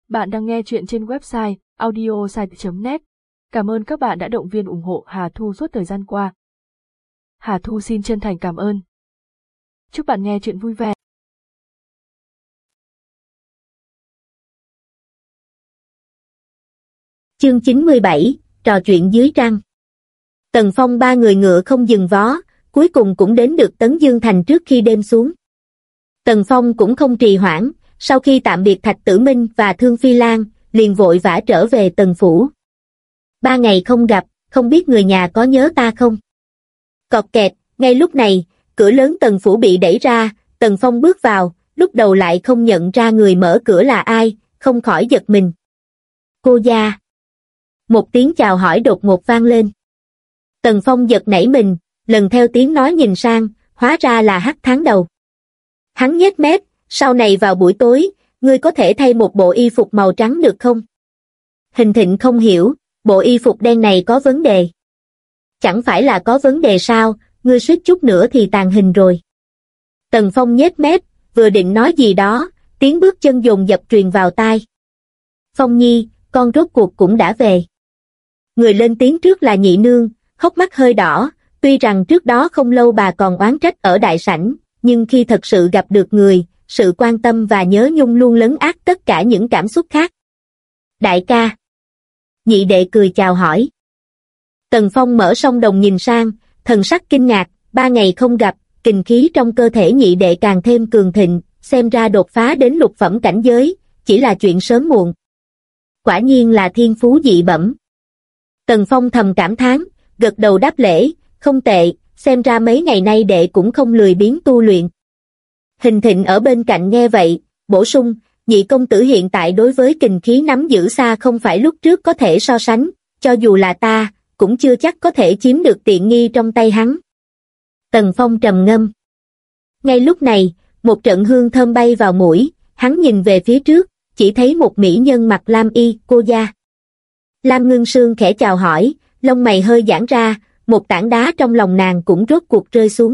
Bạn đang nghe chuyện trên website audiosite.net. Cảm ơn các bạn đã động viên ủng hộ Hà Thu suốt thời gian qua. Hà Thu xin chân thành cảm ơn. Chúc bạn nghe chuyện vui vẻ. Chương 97, trò chuyện dưới trăng. Tần Phong ba người ngựa không dừng vó, cuối cùng cũng đến được Tấn Dương Thành trước khi đêm xuống. Tần Phong cũng không trì hoãn, sau khi tạm biệt Thạch Tử Minh và Thương Phi Lan, liền vội vã trở về Tần Phủ. 3 ngày không gặp, không biết người nhà có nhớ ta không? Cọt kẹt, ngay lúc này, cửa lớn Tần Phủ bị đẩy ra, Tần Phong bước vào, lúc đầu lại không nhận ra người mở cửa là ai, không khỏi giật mình. Cô gia. Một tiếng chào hỏi đột ngột vang lên. Tần Phong giật nảy mình, lần theo tiếng nói nhìn sang, hóa ra là Hắc Tháng Đầu. Hắn nhếch mép, sau này vào buổi tối, ngươi có thể thay một bộ y phục màu trắng được không? Hình Thịnh không hiểu, bộ y phục đen này có vấn đề. Chẳng phải là có vấn đề sao, ngươi suýt chút nữa thì tàn hình rồi. Tần Phong nhếch mép, vừa định nói gì đó, tiếng bước chân dồn dập truyền vào tai. Phong Nhi, con rốt cuộc cũng đã về. Người lên tiếng trước là Nhị Nương, hốc mắt hơi đỏ, tuy rằng trước đó không lâu bà còn oán trách ở đại sảnh, nhưng khi thật sự gặp được người, sự quan tâm và nhớ nhung luôn lấn át tất cả những cảm xúc khác. Đại ca. Nhị đệ cười chào hỏi. Tần Phong mở song đồng nhìn sang, thần sắc kinh ngạc, 3 ngày không gặp, kình khí trong cơ thể nhị đệ càng thêm cường thịnh, xem ra đột phá đến lục phẩm cảnh giới, chỉ là chuyện sớm muộn. Quả nhiên là thiên phú dị bẩm. Tần Phong thầm cảm thán, gật đầu đáp lễ, không tệ, xem ra mấy ngày nay đệ cũng không lười biếng tu luyện. Hình Thịnh ở bên cạnh nghe vậy, bổ sung, nhị công tử hiện tại đối với kình khí nắm giữ xa không phải lúc trước có thể so sánh, cho dù là ta, cũng chưa chắc có thể chiếm được tiện nghi trong tay hắn. Tần Phong trầm ngâm. Ngay lúc này, một trận hương thơm bay vào mũi, hắn nhìn về phía trước, chỉ thấy một mỹ nhân mặc lam y, cô gia. Lam Ngưng Sương khẽ chào hỏi, lông mày hơi giãn ra, một tảng đá trong lòng nàng cũng rốt cuộc rơi xuống.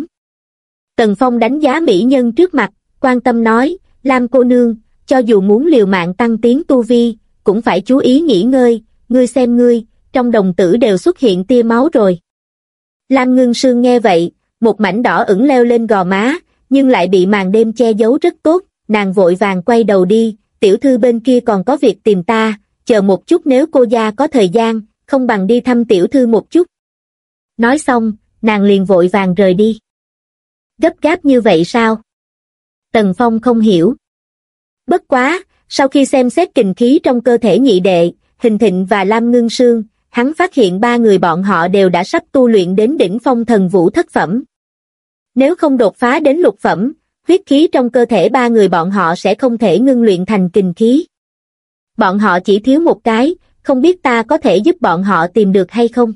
Tần Phong đánh giá mỹ nhân trước mặt, quan tâm nói, Lam cô nương, cho dù muốn liều mạng tăng tiến tu vi, cũng phải chú ý nghỉ ngơi, ngươi xem ngươi, trong đồng tử đều xuất hiện tia máu rồi. Lam Ngưng Sương nghe vậy, một mảnh đỏ ửng leo lên gò má, nhưng lại bị màn đêm che giấu rất tốt, nàng vội vàng quay đầu đi, tiểu thư bên kia còn có việc tìm ta, chờ một chút nếu cô gia có thời gian, không bằng đi thăm tiểu thư một chút. Nói xong, nàng liền vội vàng rời đi. Gấp gáp như vậy sao? Tần Phong không hiểu. Bất quá, sau khi xem xét kình khí trong cơ thể nhị đệ, Hình Thịnh và Lam Ngưng Sương, hắn phát hiện 3 người bọn họ đều đã sắp tu luyện đến đỉnh phong thần vũ thất phẩm. Nếu không đột phá đến lục phẩm, huyết khí trong cơ thể 3 người bọn họ sẽ không thể ngưng luyện thành kình khí. Bọn họ chỉ thiếu một cái, không biết ta có thể giúp bọn họ tìm được hay không?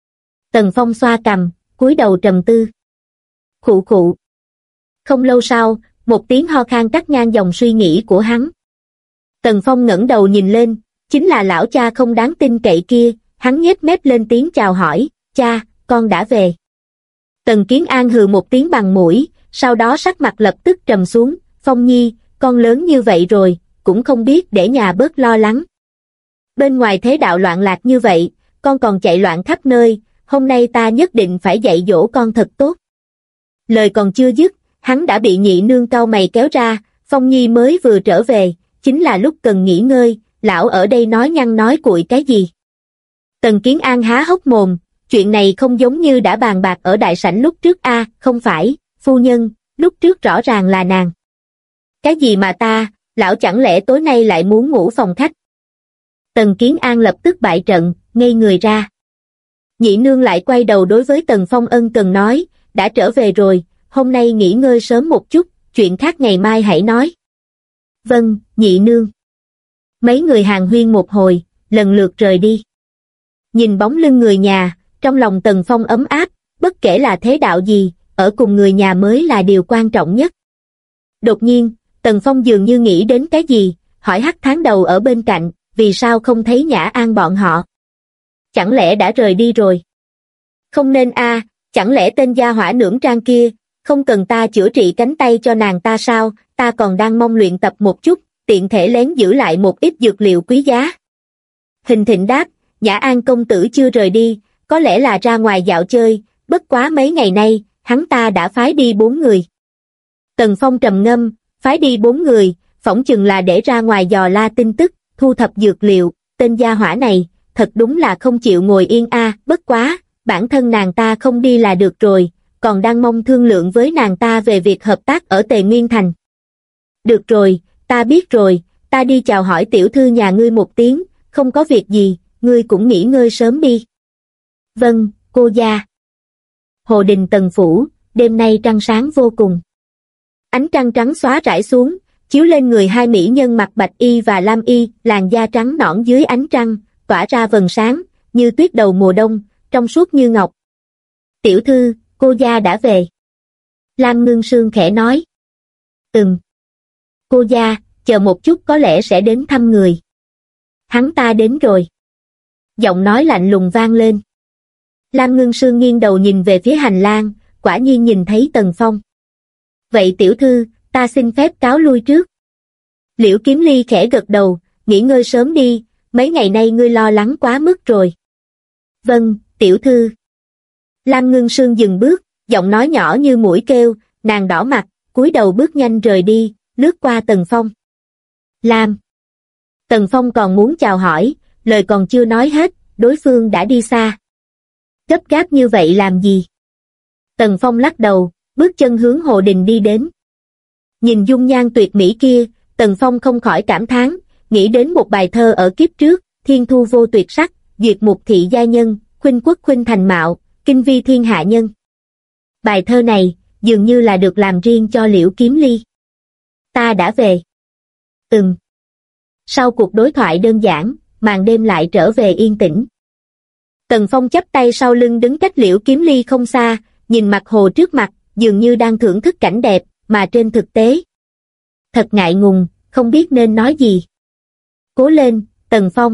Tần Phong xoa cằm, cúi đầu trầm tư. Khụ khụ. Không lâu sau, một tiếng ho khan cắt ngang dòng suy nghĩ của hắn. Tần Phong ngẩng đầu nhìn lên, chính là lão cha không đáng tin cậy kia, hắn nhếch mép lên tiếng chào hỏi, cha, con đã về. Tần Kiến An hừ một tiếng bằng mũi, sau đó sắc mặt lập tức trầm xuống, Phong Nhi, con lớn như vậy rồi, cũng không biết để nhà bớt lo lắng. Bên ngoài thế đạo loạn lạc như vậy, con còn chạy loạn khắp nơi, hôm nay ta nhất định phải dạy dỗ con thật tốt. Lời còn chưa dứt, hắn đã bị nhị nương cau mày kéo ra, Phong Nhi mới vừa trở về, chính là lúc cần nghỉ ngơi, lão ở đây nói nhăng nói cuội cái gì. Tần Kiến An há hốc mồm, chuyện này không giống như đã bàn bạc ở đại sảnh lúc trước a, không phải, phu nhân, lúc trước rõ ràng là nàng. Cái gì mà ta, lão chẳng lẽ tối nay lại muốn ngủ phòng khách? Tần Kiến An lập tức bại trận, ngây người ra. Nhị nương lại quay đầu đối với Tần Phong ân cần nói, đã trở về rồi, hôm nay nghỉ ngơi sớm một chút, chuyện khác ngày mai hãy nói. Vâng, nhị nương. Mấy người hàn huyên một hồi, lần lượt rời đi. Nhìn bóng lưng người nhà, trong lòng Tần Phong ấm áp, bất kể là thế đạo gì, ở cùng người nhà mới là điều quan trọng nhất. Đột nhiên, Tần Phong dường như nghĩ đến cái gì, hỏi Hắc Tháng Đầu ở bên cạnh, vì sao không thấy Nhã An bọn họ? Chẳng lẽ đã rời đi rồi? Không nên a, chẳng lẽ tên gia hỏa Nưỡng Trang kia, không cần ta chữa trị cánh tay cho nàng ta sao, ta còn đang mong luyện tập một chút, tiện thể lén giữ lại một ít dược liệu quý giá. Hình Thịnh đáp, Nhã An công tử chưa rời đi, có lẽ là ra ngoài dạo chơi, bất quá mấy ngày nay, hắn ta đã phái đi 4 người. Tần Phong trầm ngâm, phái đi 4 người, phỏng chừng là để ra ngoài dò la tin tức, thu thập dược liệu, tên gia hỏa này, thật đúng là không chịu ngồi yên bất quá, bản thân nàng ta không đi là được rồi, còn đang mong thương lượng với nàng ta về việc hợp tác ở Tề Nguyên Thành. Được rồi, ta biết rồi, ta đi chào hỏi tiểu thư nhà ngươi một tiếng, không có việc gì, ngươi cũng nghỉ ngơi sớm đi. Vâng, cô gia. Hồ đình Tần phủ, đêm nay trăng sáng vô cùng. Ánh trăng trắng xóa rải xuống, chiếu lên người hai mỹ nhân mặc bạch y và lam y, làn da trắng nõn dưới ánh trăng, tỏa ra vầng sáng, như tuyết đầu mùa đông, trong suốt như ngọc. Tiểu thư, cô gia đã về. Lam Ngưng Sương khẽ nói. Cô gia, chờ một chút có lẽ sẽ đến thăm người. Hắn ta đến rồi. Giọng nói lạnh lùng vang lên. Lam Ngưng Sương nghiêng đầu nhìn về phía hành lang, quả nhiên nhìn thấy Tần Phong. Vậy tiểu thư, ta xin phép cáo lui trước. Liễu Kiếm Ly khẽ gật đầu, nghỉ ngơi sớm đi, mấy ngày nay ngươi lo lắng quá mức rồi. Vâng, tiểu thư. Lam Ngưng Sương dừng bước, giọng nói nhỏ như muỗi kêu, nàng đỏ mặt, cúi đầu bước nhanh rời đi, lướt qua Tần Phong. Lam. Tần Phong còn muốn chào hỏi, lời còn chưa nói hết, đối phương đã đi xa. Gấp gáp như vậy làm gì? Tần Phong lắc đầu, bước chân hướng Hồ Đình đi đến. Nhìn dung nhan tuyệt mỹ kia, Tần Phong không khỏi cảm thán, nghĩ đến một bài thơ ở kiếp trước, thiên thu vô tuyệt sắc, duyệt mục thị gia nhân, khuynh quốc khuynh thành mạo, kinh vi thiên hạ nhân. Bài thơ này, dường như là được làm riêng cho Liễu Kiếm Ly. Ta đã về. Sau cuộc đối thoại đơn giản, màn đêm lại trở về yên tĩnh. Tần Phong chắp tay sau lưng đứng cách Liễu Kiếm Ly không xa, nhìn mặt hồ trước mặt, dường như đang thưởng thức cảnh đẹp, mà trên thực tế. Thật ngại ngùng, không biết nên nói gì. Cố lên, Tần Phong.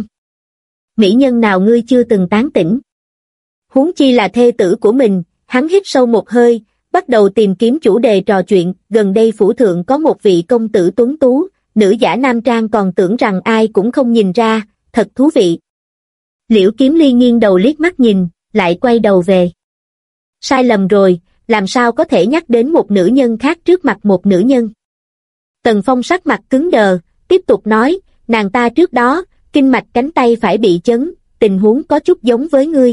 Mỹ nhân nào ngươi chưa từng tán tỉnh. Huống chi là thê tử của mình, hắn hít sâu một hơi, bắt đầu tìm kiếm chủ đề trò chuyện, gần đây phủ thượng có một vị công tử tuấn tú, nữ giả nam trang còn tưởng rằng ai cũng không nhìn ra, thật thú vị. Liễu Kiếm Ly nghiêng đầu liếc mắt nhìn, lại quay đầu về. Sai lầm rồi, làm sao có thể nhắc đến một nữ nhân khác trước mặt một nữ nhân. Tần Phong sắc mặt cứng đờ, tiếp tục nói, nàng ta trước đó, kinh mạch cánh tay phải bị chấn, tình huống có chút giống với ngươi.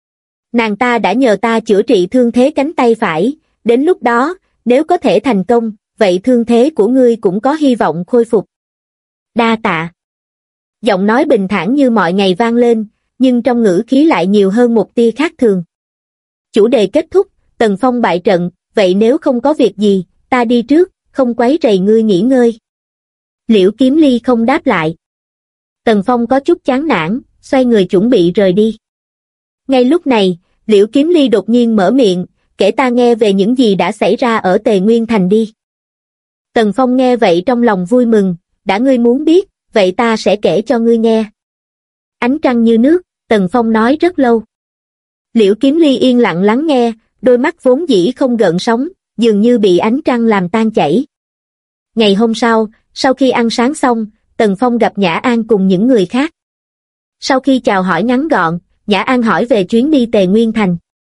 Nàng ta đã nhờ ta chữa trị thương thế cánh tay phải, đến lúc đó, nếu có thể thành công, vậy thương thế của ngươi cũng có hy vọng khôi phục. Đa tạ. Giọng nói bình thản như mọi ngày vang lên, nhưng trong ngữ khí lại nhiều hơn một tia khác thường. Chủ đề kết thúc, Tần Phong bại trận, vậy nếu không có việc gì, ta đi trước, không quấy rầy ngươi nghỉ ngơi. Liễu Kiếm Ly không đáp lại. Tần Phong có chút chán nản, xoay người chuẩn bị rời đi. Ngay lúc này, Liễu Kiếm Ly đột nhiên mở miệng, kể ta nghe về những gì đã xảy ra ở Tề Nguyên Thành đi. Tần Phong nghe vậy trong lòng vui mừng, đã ngươi muốn biết, vậy ta sẽ kể cho ngươi nghe. Ánh trăng như nước, Tần Phong nói rất lâu. Liễu Kiếm Ly yên lặng lắng nghe, đôi mắt vốn dĩ không gợn sóng, dường như bị ánh trăng làm tan chảy. Ngày hôm sau khi ăn sáng xong, Tần Phong gặp Nhã An cùng những người khác. Sau khi chào hỏi ngắn gọn, Nhã An hỏi về chuyến đi Tề Nguyên Thành.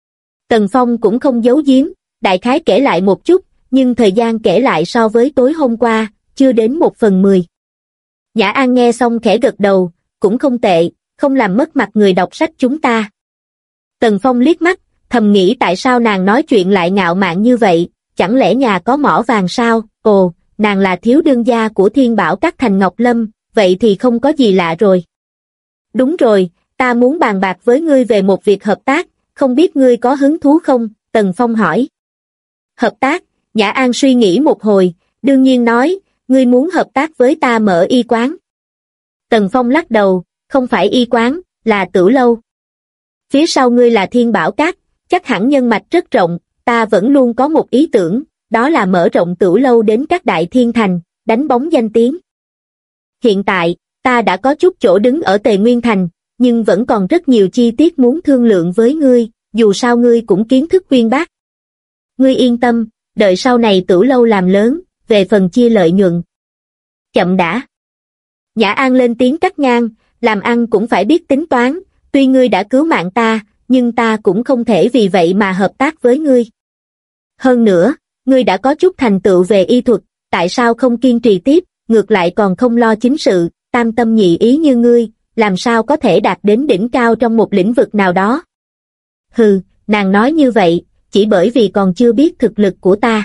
Tần Phong cũng không giấu giếm, đại khái kể lại một chút, nhưng thời gian kể lại so với tối hôm qua, chưa đến 1/10. Nhã An nghe xong khẽ gật đầu, cũng không tệ, không làm mất mặt người đọc sách chúng ta. Tần Phong liếc mắt, thầm nghĩ tại sao nàng nói chuyện lại ngạo mạn như vậy, chẳng lẽ nhà có mỏ vàng sao? Ồ, nàng là thiếu đương gia của Thiên Bảo Các thành Ngọc Lâm, vậy thì không có gì lạ rồi. Đúng rồi, ta muốn bàn bạc với ngươi về một việc hợp tác, không biết ngươi có hứng thú không? Tần Phong hỏi. Hợp tác? Nhã An suy nghĩ một hồi, đương nhiên nói, ngươi muốn hợp tác với ta mở y quán. Tần Phong lắc đầu, không phải y quán, là tửu lâu. Phía sau ngươi là Thiên Bảo Các, chắc hẳn nhân mạch rất rộng, ta vẫn luôn có một ý tưởng, đó là mở rộng tửu lâu đến các đại thiên thành, đánh bóng danh tiếng. Hiện tại, ta đã có chút chỗ đứng ở Tề Nguyên Thành, nhưng vẫn còn rất nhiều chi tiết muốn thương lượng với ngươi, dù sao ngươi cũng kiến thức uyên bác. Ngươi yên tâm, đợi sau này tửu lâu làm lớn, về phần chia lợi nhuận. Chậm đã. Nhã An lên tiếng cắt ngang, làm ăn cũng phải biết tính toán, tuy ngươi đã cứu mạng ta, nhưng ta cũng không thể vì vậy mà hợp tác với ngươi. Hơn nữa, ngươi đã có chút thành tựu về y thuật, tại sao không kiên trì tiếp, ngược lại còn không lo chính sự, tam tâm nhị ý như ngươi, làm sao có thể đạt đến đỉnh cao trong một lĩnh vực nào đó. Hừ, nàng nói như vậy, chỉ bởi vì còn chưa biết thực lực của ta.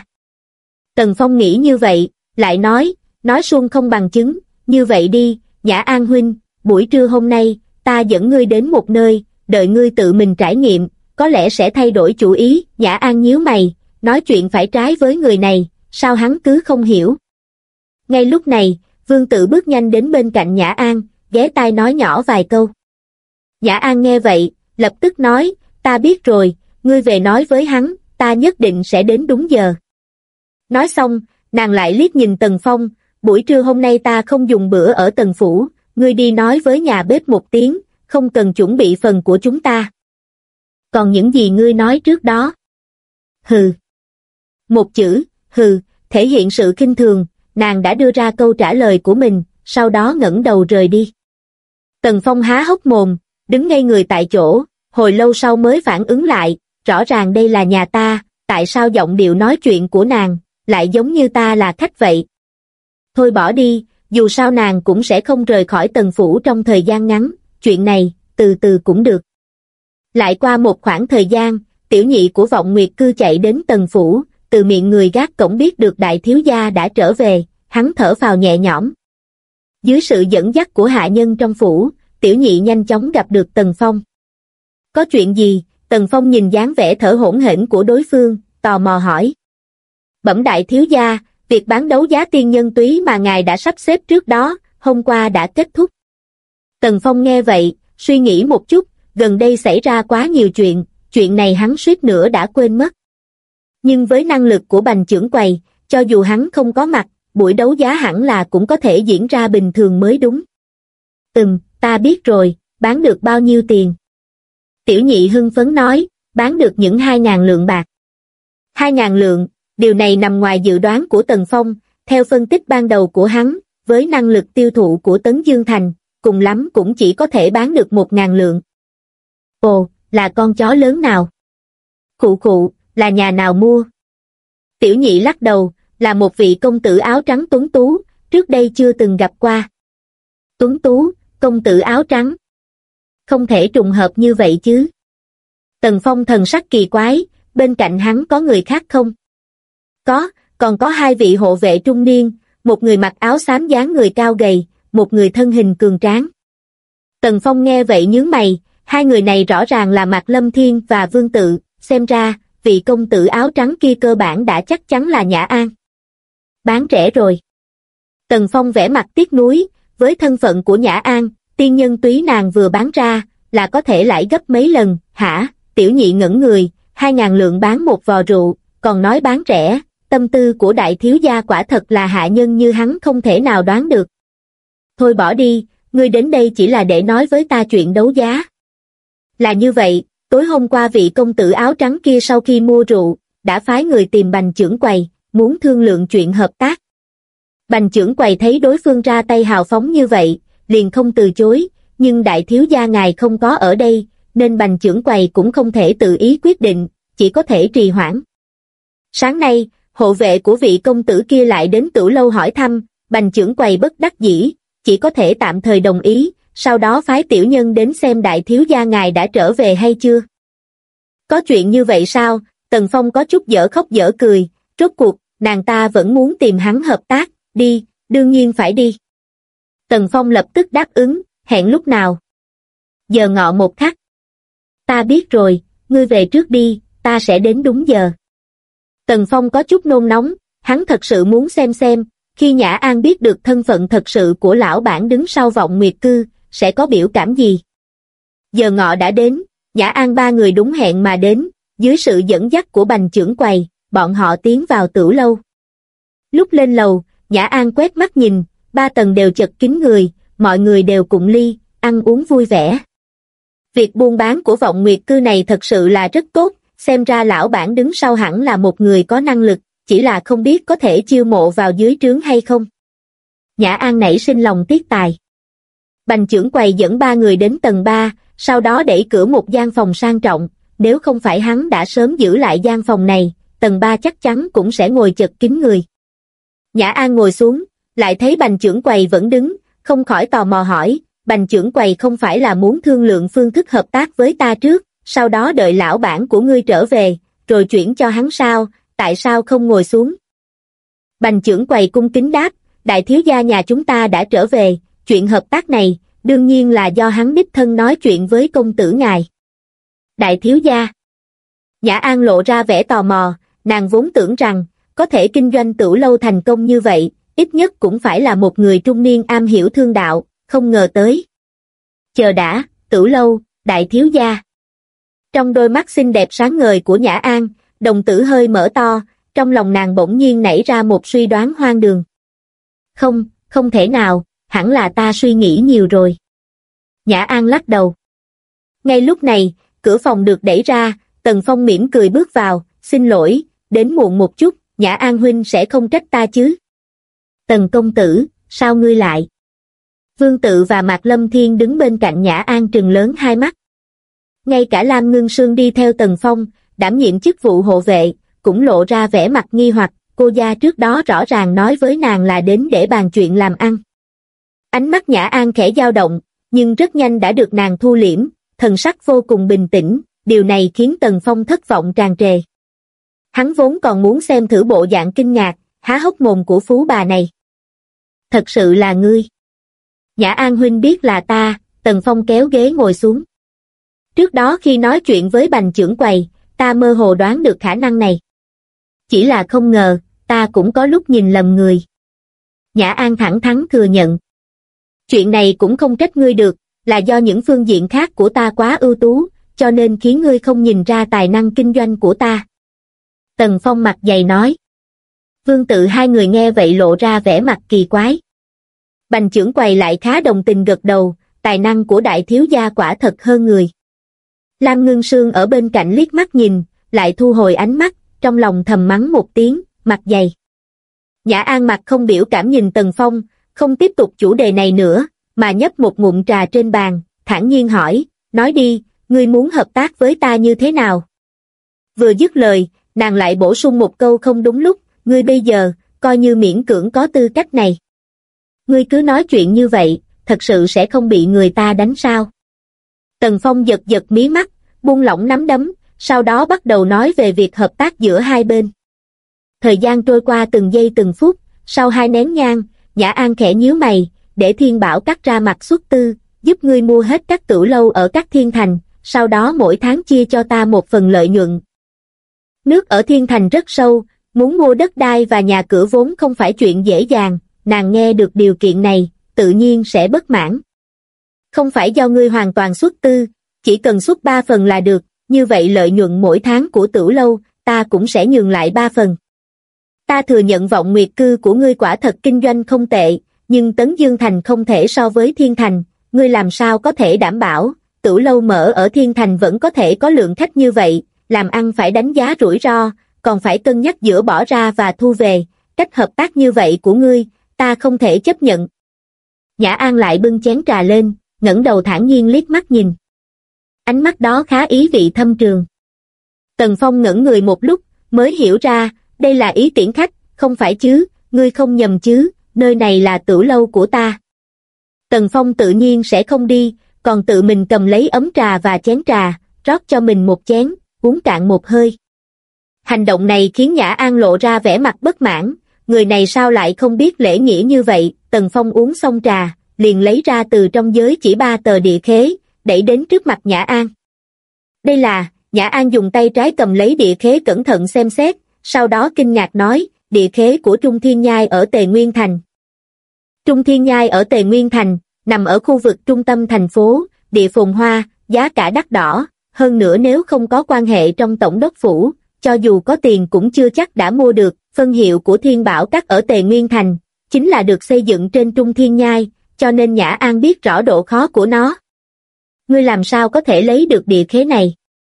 Tần Phong nghĩ như vậy, lại nói suông không bằng chứng, như vậy đi, Nhã An huynh, buổi trưa hôm nay, ta dẫn ngươi đến một nơi, đợi ngươi tự mình trải nghiệm, có lẽ sẽ thay đổi chủ ý. Nhã An nhíu mày, nói chuyện phải trái với người này, sao hắn cứ không hiểu. Ngay lúc này, Vương Tự bước nhanh đến bên cạnh Nhã An, ghé tai nói nhỏ vài câu. Nhã An nghe vậy, lập tức nói, ta biết rồi, ngươi về nói với hắn, ta nhất định sẽ đến đúng giờ. Nói xong, nàng lại liếc nhìn Tần Phong, buổi trưa hôm nay ta không dùng bữa ở Tần Phủ, ngươi đi nói với nhà bếp một tiếng, không cần chuẩn bị phần của chúng ta. Còn những gì ngươi nói trước đó? Hừ. Một chữ, hừ, thể hiện sự khinh thường, nàng đã đưa ra câu trả lời của mình, sau đó ngẩng đầu rời đi. Tần Phong há hốc mồm, đứng ngây người tại chỗ, hồi lâu sau mới phản ứng lại, rõ ràng đây là nhà ta, tại sao giọng điệu nói chuyện của nàng lại giống như ta là khách vậy? Thôi bỏ đi, dù sao nàng cũng sẽ không rời khỏi Tần Phủ trong thời gian ngắn, chuyện này, từ từ cũng được. Lại qua một khoảng thời gian, tiểu nhị của Vọng Nguyệt Cư chạy đến Tần Phủ, từ miệng người gác cổng biết được đại thiếu gia đã trở về, hắn thở phào nhẹ nhõm. Dưới sự dẫn dắt của hạ nhân trong phủ, tiểu nhị nhanh chóng gặp được Tần Phong. Có chuyện gì? Tần Phong nhìn dáng vẻ thở hổn hển của đối phương, tò mò hỏi. Bẩm đại thiếu gia, việc bán đấu giá tiên nhân túy mà ngài đã sắp xếp trước đó, hôm qua đã kết thúc. Tần Phong nghe vậy, suy nghĩ một chút, gần đây xảy ra quá nhiều chuyện này hắn suýt nữa đã quên mất. Nhưng với năng lực của Bành trưởng quầy, cho dù hắn không có mặt, buổi đấu giá hẳn là cũng có thể diễn ra bình thường mới đúng. Ta biết rồi, bán được bao nhiêu tiền? Tiểu nhị hưng phấn nói, bán được những 2.000 lượng bạc. 2.000 lượng, điều này nằm ngoài dự đoán của Tần Phong, theo phân tích ban đầu của hắn, với năng lực tiêu thụ của Tấn Dương Thành, cùng lắm cũng chỉ có thể bán được 1.000 lượng. Ồ, là con chó lớn nào? Khụ, là nhà nào mua? Tiểu nhị lắc đầu, là một vị công tử áo trắng tuấn tú, trước đây chưa từng gặp qua. Tuấn tú, công tử áo trắng. Không thể trùng hợp như vậy chứ. Tần Phong thần sắc kỳ quái, bên cạnh hắn có người khác không? Còn có 2 vị hộ vệ trung niên, một người mặc áo xám dáng người cao gầy, một người thân hình cường tráng. Tần Phong nghe vậy nhướng mày, 2 người này rõ ràng là Mạc Lâm Thiên và Vương Tự, xem ra, vị công tử áo trắng kia cơ bản đã chắc chắn là Nhã An. Bán rẻ rồi. Tần Phong vẽ mặt tiếc nuối, với thân phận của Nhã An, tiên nhân túy nàng vừa bán ra, là có thể lãi gấp mấy lần, hả? Tiểu nhị ngẩn người, 2.000 lượng bán một vò rượu, còn nói bán rẻ, tâm tư của đại thiếu gia quả thật là hạ nhân như hắn không thể nào đoán được. Thôi bỏ đi, ngươi đến đây chỉ là để nói với ta chuyện đấu giá. Là như vậy, tối hôm qua vị công tử áo trắng kia sau khi mua rượu, đã phái người tìm Bành trưởng quầy, muốn thương lượng chuyện hợp tác. Bành trưởng quầy thấy đối phương ra tay hào phóng như vậy, liền không từ chối, nhưng đại thiếu gia ngài không có ở đây, nên Bành trưởng quầy cũng không thể tự ý quyết định, chỉ có thể trì hoãn. Sáng nay, hộ vệ của vị công tử kia lại đến Tửu lâu hỏi thăm, Bành trưởng quầy bất đắc dĩ, chỉ có thể tạm thời đồng ý, sau đó phái tiểu nhân đến xem đại thiếu gia ngài đã trở về hay chưa. Có chuyện như vậy sao? Tần Phong có chút dở khóc dở cười, rốt cuộc, nàng ta vẫn muốn tìm hắn hợp tác, đi, đương nhiên phải đi. Tần Phong lập tức đáp ứng, hẹn lúc nào? Giờ ngọ một khắc. Ta biết rồi, ngươi về trước đi, ta sẽ đến đúng giờ. Tần Phong có chút nôn nóng, hắn thật sự muốn xem, khi Nhã An biết được thân phận thật sự của lão bản đứng sau Vọng Nguyệt Cư, sẽ có biểu cảm gì. Giờ ngọ đã đến, Nhã An 3 người đúng hẹn mà đến, dưới sự dẫn dắt của Bành trưởng quầy, bọn họ tiến vào Tửu lâu. Lúc lên lầu, Nhã An quét mắt nhìn, 3 tầng đều chật kín người, mọi người đều cụng ly, ăn uống vui vẻ. Việc buôn bán của Vọng Nguyệt Cư này thật sự là rất tốt, xem ra lão bản đứng sau hẳn là một người có năng lực, chỉ là không biết có thể chiêu mộ vào dưới trướng hay không. Nhã An nảy sinh lòng tiếc tài. Bành trưởng quầy dẫn ba người đến tầng 3, sau đó đẩy cửa một gian phòng sang trọng, nếu không phải hắn đã sớm giữ lại gian phòng này, tầng 3 chắc chắn cũng sẽ ngồi chật kín người. Nhã An ngồi xuống, lại thấy Bành trưởng quầy vẫn đứng, không khỏi tò mò hỏi, Bành trưởng quầy không phải là muốn thương lượng phương thức hợp tác với ta trước, sau đó đợi lão bản của ngươi trở về, rồi chuyển cho hắn sao, tại sao không ngồi xuống? Bành trưởng quầy cung kính đáp, đại thiếu gia nhà chúng ta đã trở về, chuyện hợp tác này, đương nhiên là do hắn đích thân nói chuyện với công tử ngài. Đại thiếu gia. Nhã An lộ ra vẻ tò mò, nàng vốn tưởng rằng, có thể kinh doanh tửu lâu thành công như vậy, ít nhất cũng phải là một người trung niên am hiểu thương đạo, không ngờ tới. Chờ đã, tửu lâu, đại thiếu gia. Trong đôi mắt xinh đẹp sáng ngời của Nhã An, đồng tử hơi mở to, trong lòng nàng bỗng nhiên nảy ra một suy đoán hoang đường. Không, không thể nào, hẳn là ta suy nghĩ nhiều rồi. Nhã An lắc đầu. Ngay lúc này, cửa phòng được đẩy ra, Tần Phong mỉm cười bước vào, xin lỗi, đến muộn một chút, Nhã An huynh sẽ không trách ta chứ. Tần công tử, sao ngươi lại? Vương Tự và Mạc Lâm Thiên đứng bên cạnh Nhã An trừng lớn hai mắt. Ngay cả Lam Ngưng Sương đi theo Tần Phong, đảm nhiệm chức vụ hộ vệ, cũng lộ ra vẻ mặt nghi hoặc, cô gia trước đó rõ ràng nói với nàng là đến để bàn chuyện làm ăn. Ánh mắt Nhã An khẽ dao động, nhưng rất nhanh đã được nàng thu liễm, thần sắc vô cùng bình tĩnh, điều này khiến Tần Phong thất vọng tràn trề. Hắn vốn còn muốn xem thử bộ dạng kinh ngạc, há hốc mồm của phú bà này. Thật sự là ngươi. Nhã An huynh biết là ta, Tần Phong kéo ghế ngồi xuống. Trước đó khi nói chuyện với Bành trưởng quầy, ta mơ hồ đoán được khả năng này. Chỉ là không ngờ, ta cũng có lúc nhìn lầm người. Nhã An thẳng thắn thừa nhận. Chuyện này cũng không trách ngươi được, là do những phương diện khác của ta quá ưu tú, cho nên khiến ngươi không nhìn ra tài năng kinh doanh của ta. Tần Phong mặt dày nói. Vương Tự hai người nghe vậy lộ ra vẻ mặt kỳ quái. Bành trưởng quầy lại khá đồng tình gật đầu, tài năng của đại thiếu gia quả thật hơn người. Lam Ngưng Sương ở bên cạnh liếc mắt nhìn, lại thu hồi ánh mắt, trong lòng thầm mắng một tiếng, mặt dày. Nhã An mặt không biểu cảm nhìn Tần Phong, không tiếp tục chủ đề này nữa, mà nhấp một ngụm trà trên bàn, thản nhiên hỏi, nói đi, ngươi muốn hợp tác với ta như thế nào? Vừa dứt lời, nàng lại bổ sung một câu không đúng lúc, ngươi bây giờ, coi như miễn cưỡng có tư cách này. Ngươi cứ nói chuyện như vậy, thật sự sẽ không bị người ta đánh sao? Tần Phong giật giật mí mắt, buông lỏng nắm đấm, sau đó bắt đầu nói về việc hợp tác giữa hai bên. Thời gian trôi qua từng giây từng phút, sau 2 nén nhang, Nhã An khẽ nhíu mày, để Thiên Bảo cắt ra mặt xuất tư, giúp ngươi mua hết các tửu lâu ở các thiên thành, sau đó mỗi tháng chia cho ta một phần lợi nhuận. Nước ở thiên thành rất sâu, muốn mua đất đai và nhà cửa vốn không phải chuyện dễ dàng, nàng nghe được điều kiện này, tự nhiên sẽ bất mãn. Không phải do ngươi hoàn toàn xuất tư, chỉ cần xuất 3 phần là được, như vậy lợi nhuận mỗi tháng của tửu lâu, ta cũng sẽ nhường lại 3 phần. Ta thừa nhận Vọng Nguyệt Cư của ngươi quả thật kinh doanh không tệ, nhưng Tấn Dương Thành không thể so với Thiên Thành, ngươi làm sao có thể đảm bảo, tửu lâu mở ở Thiên Thành vẫn có thể có lượng khách như vậy, làm ăn phải đánh giá rủi ro, còn phải cân nhắc giữa bỏ ra và thu về, cách hợp tác như vậy của ngươi, ta không thể chấp nhận. Nhã An lại bưng chén trà lên, ngẩng đầu thản nhiên liếc mắt nhìn. Ánh mắt đó khá ý vị thâm trường. Tần Phong ngẩn người một lúc, mới hiểu ra, đây là ý tiễn khách, không phải chứ, ngươi không nhầm chứ, nơi này là tửu lâu của ta. Tần Phong tự nhiên sẽ không đi, còn tự mình cầm lấy ấm trà và chén trà, rót cho mình một chén, uống cạn một hơi. Hành động này khiến Nhã An lộ ra vẻ mặt bất mãn, người này sao lại không biết lễ nghĩa như vậy. Tần Phong uống xong trà, liền lấy ra từ trong giới chỉ 3 tờ địa khế, đẩy đến trước mặt Nhã An. Đây là, Nhã An dùng tay trái cầm lấy địa khế cẩn thận xem xét, sau đó kinh ngạc nói, địa khế của Trung Thiên Nhai ở Tề Nguyên Thành. Trung Thiên Nhai ở Tề Nguyên Thành, nằm ở khu vực trung tâm thành phố, địa phồn hoa, giá cả đắt đỏ, hơn nữa nếu không có quan hệ trong tổng đốc phủ, cho dù có tiền cũng chưa chắc đã mua được. Phân hiệu của Thiên Bảo Các ở Tề Nguyên Thành, chính là được xây dựng trên Trung Thiên Nhai, cho nên Nhã An biết rõ độ khó của nó. Ngươi làm sao có thể lấy được địa khế này?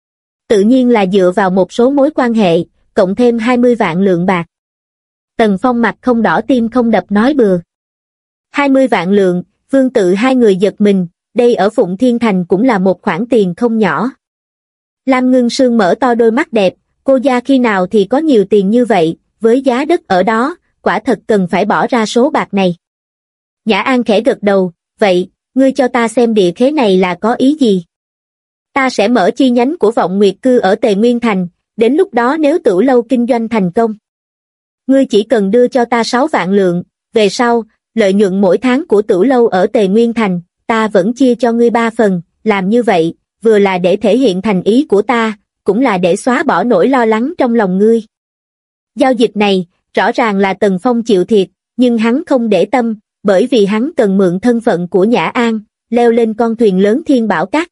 Tự nhiên là dựa vào một số mối quan hệ, cộng thêm 20 vạn lượng bạc. Tần Phong mặt không đỏ tim không đập nói bừa. 20 vạn lượng, Vương Tự hai người giật mình, đây ở Phụng Thiên Thành cũng là một khoản tiền không nhỏ. Lam Ngưng Sương mở to đôi mắt đẹp, cô gia khi nào thì có nhiều tiền như vậy, với giá đất ở đó, quả thật cần phải bỏ ra số bạc này. Nhã An khẽ gật đầu, vậy, ngươi cho ta xem địa khế này là có ý gì? Ta sẽ mở chi nhánh của Vọng Nguyệt Cư ở Tề Nguyên Thành, đến lúc đó nếu Tửu Lâu kinh doanh thành công. Ngươi chỉ cần đưa cho ta 6 vạn lượng, về sau, lợi nhuận mỗi tháng của Tửu Lâu ở Tề Nguyên Thành, ta vẫn chia cho ngươi 3 phần, làm như vậy, vừa là để thể hiện thành ý của ta, cũng là để xóa bỏ nỗi lo lắng trong lòng ngươi. Giao dịch này, rõ ràng là Tần Phong chịu thiệt, nhưng hắn không để tâm, bởi vì hắn cần mượn thân phận của Nhã An, leo lên con thuyền lớn Thiên Bảo Các.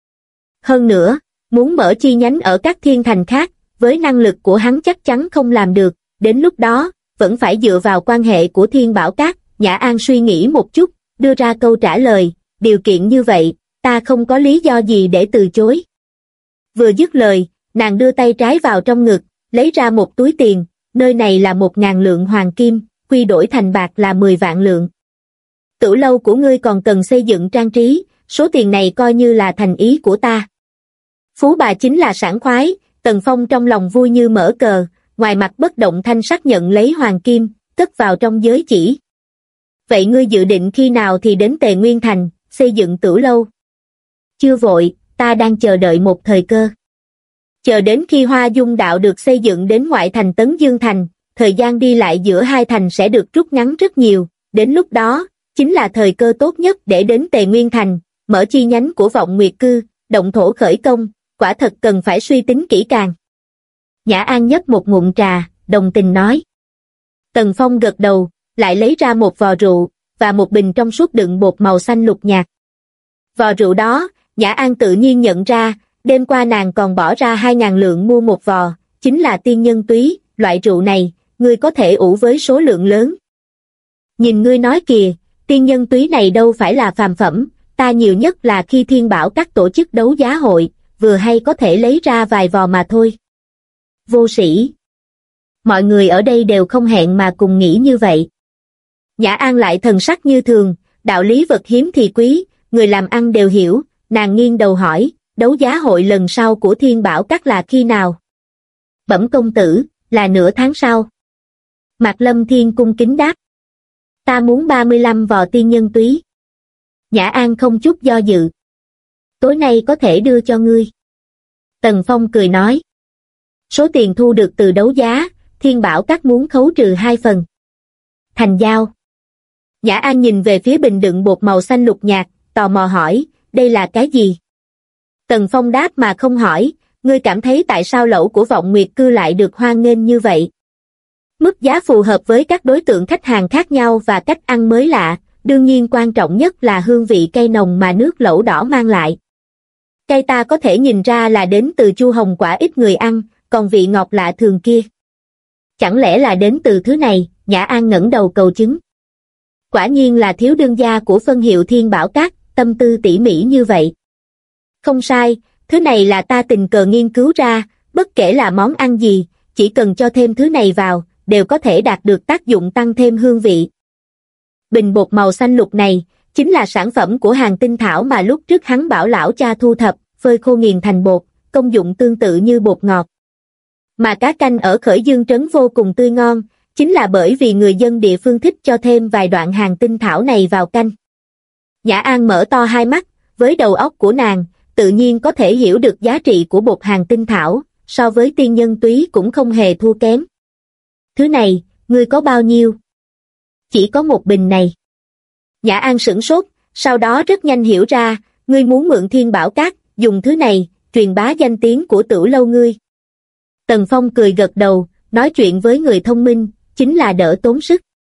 Hơn nữa, muốn mở chi nhánh ở các thiên thành khác, với năng lực của hắn chắc chắn không làm được, đến lúc đó, vẫn phải dựa vào quan hệ của Thiên Bảo Các. Nhã An suy nghĩ một chút, đưa ra câu trả lời, điều kiện như vậy, ta không có lý do gì để từ chối. Vừa dứt lời, nàng đưa tay trái vào trong ngực, lấy ra một túi tiền, nơi này là 1.000 lượng hoàng kim, quy đổi thành bạc là 10 vạn lượng. Tửu Lâu của ngươi còn cần xây dựng trang trí, số tiền này coi như là thành ý của ta. Phú bà chính là sảng khoái, Tần Phong trong lòng vui như mở cờ, ngoài mặt bất động thanh sắc nhận lấy hoàng kim, cất vào trong giới chỉ. Vậy ngươi dự định khi nào thì đến Tề Nguyên Thành, xây dựng Tửu Lâu? Chưa vội, ta đang chờ đợi một thời cơ. Chờ đến khi Hoa Dung Đạo được xây dựng đến ngoại thành Tấn Dương Thành, thời gian đi lại giữa hai thành sẽ được rút ngắn rất nhiều, đến lúc đó, chính là thời cơ tốt nhất để đến Tề Nguyên Thành, mở chi nhánh của Vọng Nguyệt Cư, động thổ khởi công, quả thật cần phải suy tính kỹ càng. Nhã An nhấp một ngụm trà, đồng tình nói. Tần Phong gật đầu, lại lấy ra một vò rượu, và một bình trong suốt đựng bột màu xanh lục nhạt. Vò rượu đó, Nhã An tự nhiên nhận ra, đêm qua nàng còn bỏ ra 2.000 lượng mua một vò, chính là tiên nhân túy, loại rượu này, ngươi có thể ủ với số lượng lớn. Nhìn ngươi nói kìa, tiên nhân túy này đâu phải là phàm phẩm, ta nhiều nhất là khi Thiên Bảo các tổ chức đấu giá hội, vừa hay có thể lấy ra vài vò mà thôi. Vô sĩ. Mọi người ở đây đều không hẹn mà cùng nghĩ như vậy. Nhã An lại thần sắc như thường, đạo lý vật hiếm thì quý, người làm ăn đều hiểu, nàng nghiêng đầu hỏi, đấu giá hội lần sau của Thiên Bảo các là khi nào? Bẩm công tử, là nửa tháng sau. Mạc Lâm Thiên cung kính đáp. Ta muốn 35 vò tiên nhân túy. Nhã An không chút do dự. Tối nay có thể đưa cho ngươi. Tần Phong cười nói. Số tiền thu được từ đấu giá, Thiên Bảo các muốn khấu trừ 2 phần. Thành giao. Nhã An nhìn về phía bình đựng bột màu xanh lục nhạt, tò mò hỏi, đây là cái gì? Tần Phong đáp mà không hỏi, ngươi cảm thấy tại sao lẩu của Vọng Nguyệt Cư lại được hoan nghênh như vậy? Mức giá phù hợp với các đối tượng khách hàng khác nhau và cách ăn mới lạ, đương nhiên quan trọng nhất là hương vị cay nồng mà nước lẩu đỏ mang lại. Cay ta có thể nhìn ra là đến từ chu hồng quả ít người ăn, còn vị ngọt lạ thường kia. Chẳng lẽ là đến từ thứ này? Nhã An ngẩng đầu cầu chứng. Quả nhiên là thiếu đương gia của phân hiệu Thiên Bảo Các, tâm tư tỉ mỉ như vậy. Không sai, thứ này là ta tình cờ nghiên cứu ra, bất kể là món ăn gì, chỉ cần cho thêm thứ này vào, đều có thể đạt được tác dụng tăng thêm hương vị. Bình bột màu xanh lục này, chính là sản phẩm của hàng tinh thảo mà lúc trước hắn bảo lão cha thu thập, phơi khô nghiền thành bột, công dụng tương tự như bột ngọt. Mà cá canh ở Khởi Dương Trấn vô cùng tươi ngon, chính là bởi vì người dân địa phương thích cho thêm vài đoạn hàng tinh thảo này vào canh. Nhã An mở to hai mắt, với đầu óc của nàng, tự nhiên có thể hiểu được giá trị của bột hàng tinh thảo, so với tiên nhân túy cũng không hề thua kém. Thứ này, ngươi có bao nhiêu? Chỉ có một bình này. Nhã An sửng sốt, sau đó rất nhanh hiểu ra, ngươi muốn mượn Thiên Bảo Các, dùng thứ này, truyền bá danh tiếng của Tửu Lâu ngươi. Tần Phong cười gật đầu, nói chuyện với người thông minh, chính là đỡ tốn sức.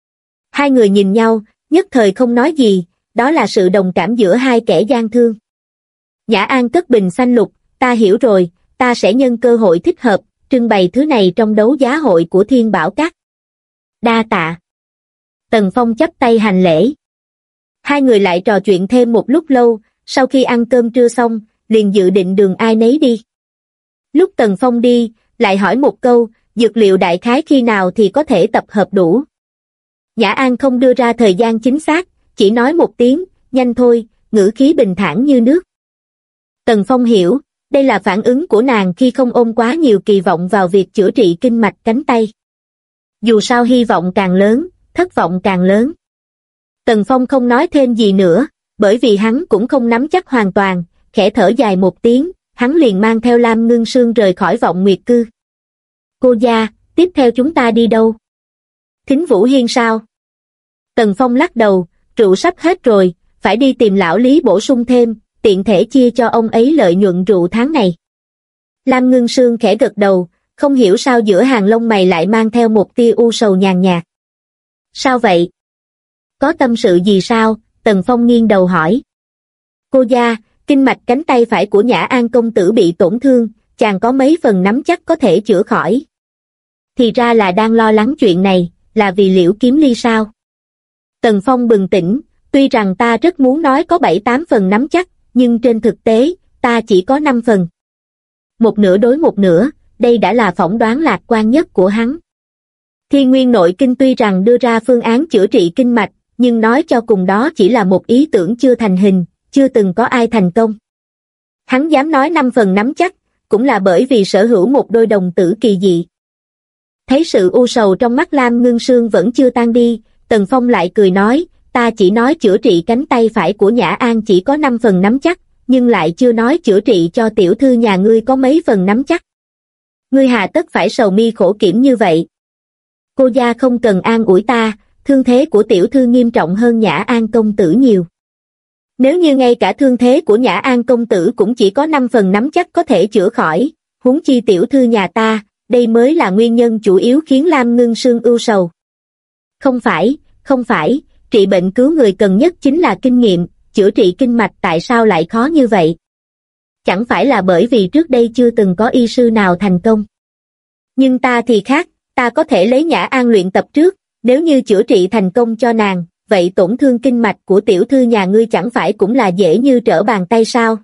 Hai người nhìn nhau, nhất thời không nói gì, đó là sự đồng cảm giữa hai kẻ gian thương. Nhã An cất bình xanh lục, ta hiểu rồi, ta sẽ nhân cơ hội thích hợp, trưng bày thứ này trong đấu giá hội của Thiên Bảo Các. Đa tạ. Tần Phong chắp tay hành lễ. Hai người lại trò chuyện thêm một lúc lâu, sau khi ăn cơm trưa xong, liền dự định đường ai nấy đi. Lúc Tần Phong đi, lại hỏi một câu, dược liệu đại khái khi nào thì có thể tập hợp đủ. Nhã An không đưa ra thời gian chính xác, chỉ nói một tiếng, nhanh thôi, ngữ khí bình thản như nước. Tần Phong hiểu, đây là phản ứng của nàng khi không ôm quá nhiều kỳ vọng vào việc chữa trị kinh mạch cánh tay. Dù sao hy vọng càng lớn, thất vọng càng lớn. Tần Phong không nói thêm gì nữa, bởi vì hắn cũng không nắm chắc hoàn toàn, khẽ thở dài một tiếng, hắn liền mang theo Lam Ngưng Sương rời khỏi Vọng Nguyệt Cư. Cô gia, tiếp theo chúng ta đi đâu? Thính Vũ Hiên sao? Tần Phong lắc đầu, rượu sắp hết rồi, phải đi tìm lão Lý bổ sung thêm, tiện thể chia cho ông ấy lợi nhuận rượu tháng này. Lam Ngưng Sương khẽ gật đầu, không hiểu sao giữa hàng lông mày lại mang theo một tia u sầu nhàn nhạt. Sao vậy? Có tâm sự gì sao? Tần Phong nghiêng đầu hỏi. Cô gia, kinh mạch cánh tay phải của Nhã An công tử bị tổn thương, chàng có mấy phần nắm chắc có thể chữa khỏi. Thì ra là đang lo lắng chuyện này, là vì Liễu Kiếm Ly sao? Tần Phong bừng tỉnh, tuy rằng ta rất muốn nói có 7-8 phần nắm chắc, nhưng trên thực tế, ta chỉ có 5 phần. Một nửa đối một nửa, đây đã là phỏng đoán lạc quan nhất của hắn. Thiên Nguyên Nội Kinh tuy rằng đưa ra phương án chữa trị kinh mạch, nhưng nói cho cùng đó chỉ là một ý tưởng chưa thành hình, chưa từng có ai thành công. Hắn dám nói 5 phần nắm chắc, cũng là bởi vì sở hữu một đôi đồng tử kỳ dị. Thấy sự u sầu trong mắt Lam Ngưng Sương vẫn chưa tan đi, Tần Phong lại cười nói, ta chỉ nói chữa trị cánh tay phải của Nhã An chỉ có 5 phần nắm chắc, nhưng lại chưa nói chữa trị cho tiểu thư nhà ngươi có mấy phần nắm chắc. Ngươi hà tất phải sầu mi khổ kiểm như vậy. Cô gia không cần an ủi ta, thương thế của tiểu thư nghiêm trọng hơn Nhã An công tử nhiều. Nếu như ngay cả thương thế của Nhã An công tử cũng chỉ có 5 phần nắm chắc có thể chữa khỏi, huống chi tiểu thư nhà ta, đây mới là nguyên nhân chủ yếu khiến Lam Ngưng Sương ưu sầu. Không phải, trị bệnh cứu người cần nhất chính là kinh nghiệm, chữa trị kinh mạch tại sao lại khó như vậy? Chẳng phải là bởi vì trước đây chưa từng có y sư nào thành công. Nhưng ta thì khác, ta có thể lấy Nhã An luyện tập trước, nếu như chữa trị thành công cho nàng, vậy tổn thương kinh mạch của tiểu thư nhà ngươi chẳng phải cũng là dễ như trở bàn tay sao?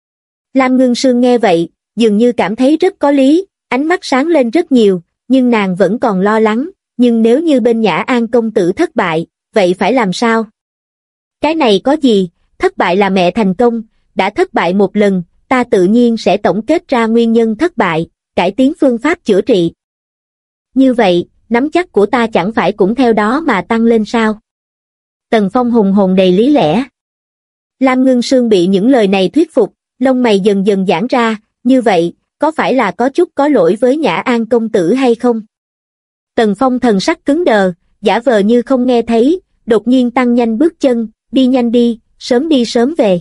Lam Ngưng Sương nghe vậy, dường như cảm thấy rất có lý, ánh mắt sáng lên rất nhiều, nhưng nàng vẫn còn lo lắng, nhưng nếu như bên Nhã An công tử thất bại, vậy phải làm sao? Cái này có gì, thất bại là mẹ thành công, đã thất bại một lần, ta tự nhiên sẽ tổng kết ra nguyên nhân thất bại, cải tiến phương pháp chữa trị. Như vậy, nắm chắc của ta chẳng phải cũng theo đó mà tăng lên sao? Tần Phong hùng hồn đầy lý lẽ. Lam Ngưng Sương bị những lời này thuyết phục, lông mày dần dần giãn ra, như vậy, có phải là có chút có lỗi với Nhã An công tử hay không? Tần Phong thần sắc cứng đờ, giả vờ như không nghe thấy, đột nhiên tăng nhanh bước chân, đi nhanh đi sớm về.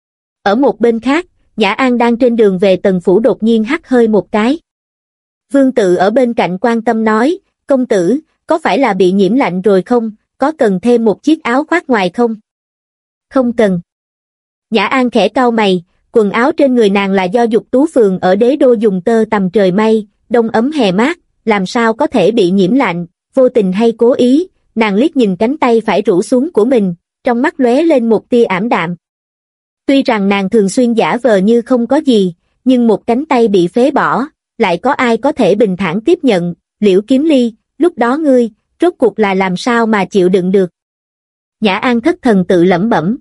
Ở một bên khác, Nhã An đang trên đường về Tần phủ đột nhiên hắt hơi một cái. Vương Tự ở bên cạnh quan tâm nói, công tử, có phải là bị nhiễm lạnh rồi không, có cần thêm một chiếc áo khoác ngoài không? Không cần. Nhã An khẽ cau mày, quần áo trên người nàng là do Dục Tú Phường ở Đế Đô dùng tơ tằm trời mây, đông ấm hè mát, làm sao có thể bị nhiễm lạnh, vô tình hay cố ý, nàng liếc nhìn cánh tay phải rũ xuống của mình, trong mắt lóe lên một tia ảm đạm. Tuy rằng nàng thường xuyên giả vờ như không có gì, nhưng một cánh tay bị phế bỏ, lại có ai có thể bình thản tiếp nhận, Liễu Kiếm Ly, lúc đó ngươi, rốt cuộc là làm sao mà chịu đựng được. Nhã An thất thần tự lẩm bẩm.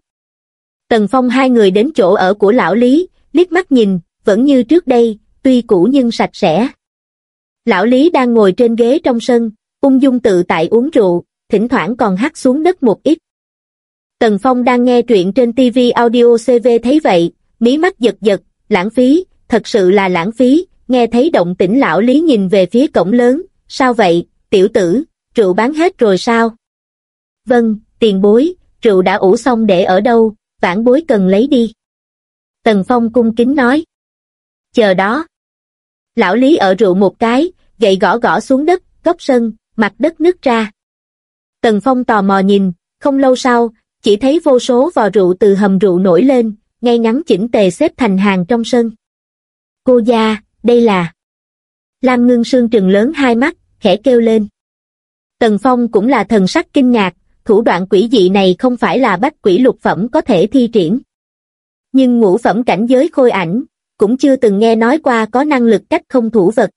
Tần Phong hai người đến chỗ ở của lão Lý, liếc mắt nhìn, vẫn như trước đây, tuy cũ nhưng sạch sẽ. Lão Lý đang ngồi trên ghế trong sân, ung dung tự tại uống rượu, thỉnh thoảng còn hắt xuống đất một ít. Tần Phong đang nghe truyện trên TV Audio CV thấy vậy, mí mắt giật giật, lãng phí, thật sự là lãng phí, nghe thấy động tĩnh lão Lý nhìn về phía cổng lớn, sao vậy, tiểu tử, rượu bán hết rồi sao? Vâng, tiền bối, rượu đã ủ xong để ở đâu, vãn bối cần lấy đi. Tần Phong cung kính nói. Chờ đó. Lão Lý ở rượu một cái, gậy gõ gõ xuống đất, góc sân, mặt đất nứt ra. Tần Phong tò mò nhìn, không lâu sau, chỉ thấy vô số vò rượu từ hầm rượu nổi lên, ngay ngắn chỉnh tề xếp thành hàng trong sân. Cô gia, đây là... Lam Ngưng Sương trừng lớn hai mắt, khẽ kêu lên. Tần Phong cũng là thần sắc kinh ngạc, thủ đoạn quỷ dị này không phải là bách quỷ lục phẩm có thể thi triển. Nhưng ngũ phẩm cảnh giới khôi ảnh, cũng chưa từng nghe nói qua có năng lực cách không thủ vật.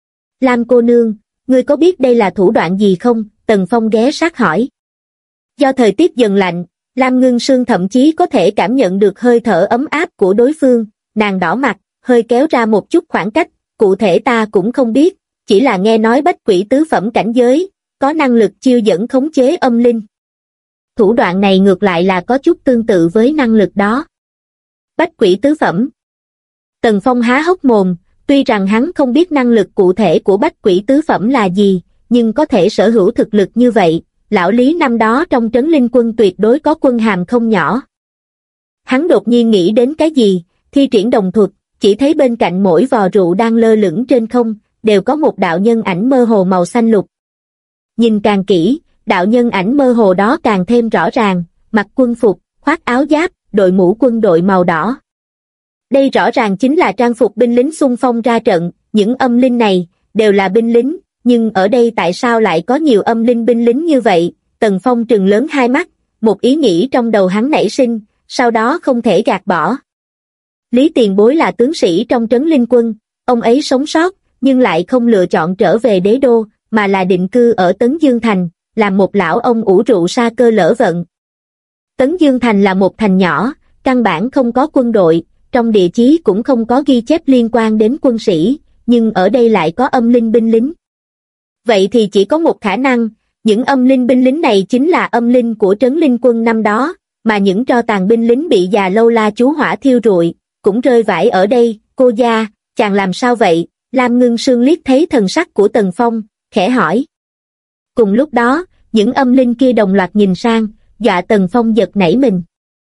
Lam cô nương, ngươi có biết đây là thủ đoạn gì không? Tần Phong ghé sát hỏi. Do thời tiết dần lạnh, Lam Ngưng Sương thậm chí có thể cảm nhận được hơi thở ấm áp của đối phương, nàng đỏ mặt, hơi kéo ra một chút khoảng cách, cụ thể ta cũng không biết, chỉ là nghe nói bách quỷ tứ phẩm cảnh giới, có năng lực chiêu dẫn khống chế âm linh. Thủ đoạn này ngược lại là có chút tương tự với năng lực đó. Bách quỷ tứ phẩm. Tần Phong há hốc mồm, tuy rằng hắn không biết năng lực cụ thể của bách quỷ tứ phẩm là gì, nhưng có thể sở hữu thực lực như vậy, lão Lý năm đó trong trấn linh quân tuyệt đối có quân hàm không nhỏ. Hắn đột nhiên nghĩ đến cái gì, thi triển đồng thuật, chỉ thấy bên cạnh mỗi vò rượu đang lơ lửng trên không, đều có một đạo nhân ảnh mơ hồ màu xanh lục. Nhìn càng kỹ, đạo nhân ảnh mơ hồ đó càng thêm rõ ràng, mặc quân phục, khoác áo giáp, đội mũ quân đội màu đỏ. Đây rõ ràng chính là trang phục binh lính xung phong ra trận, những âm linh này đều là binh lính, nhưng ở đây tại sao lại có nhiều âm linh binh lính như vậy? Tần Phong trừng lớn hai mắt, một ý nghĩ trong đầu hắn nảy sinh, sau đó không thể gạt bỏ. Lý Tiền Bối là tướng sĩ trong trấn linh quân, ông ấy sống sót, nhưng lại không lựa chọn trở về đế đô, mà là định cư ở Tấn Dương Thành, làm một lão ông ủ rượu sa cơ lỡ vận. Tấn Dương Thành là một thành nhỏ, căn bản không có quân đội, trong địa chí cũng không có ghi chép liên quan đến quân sĩ, nhưng ở đây lại có âm linh binh lính. Vậy thì chỉ có một khả năng, những âm linh binh lính này chính là âm linh của trấn linh quân năm đó, mà những tro tàn binh lính bị già lâu la chú hỏa thiêu rụi, cũng rơi vãi ở đây. Cô gia, chàng làm sao vậy? Lam Ngưng Sương liếc thấy thần sắc của Tần Phong, khẽ hỏi. Cùng lúc đó, những âm linh kia đồng loạt nhìn sang, dọa Tần Phong giật nảy mình.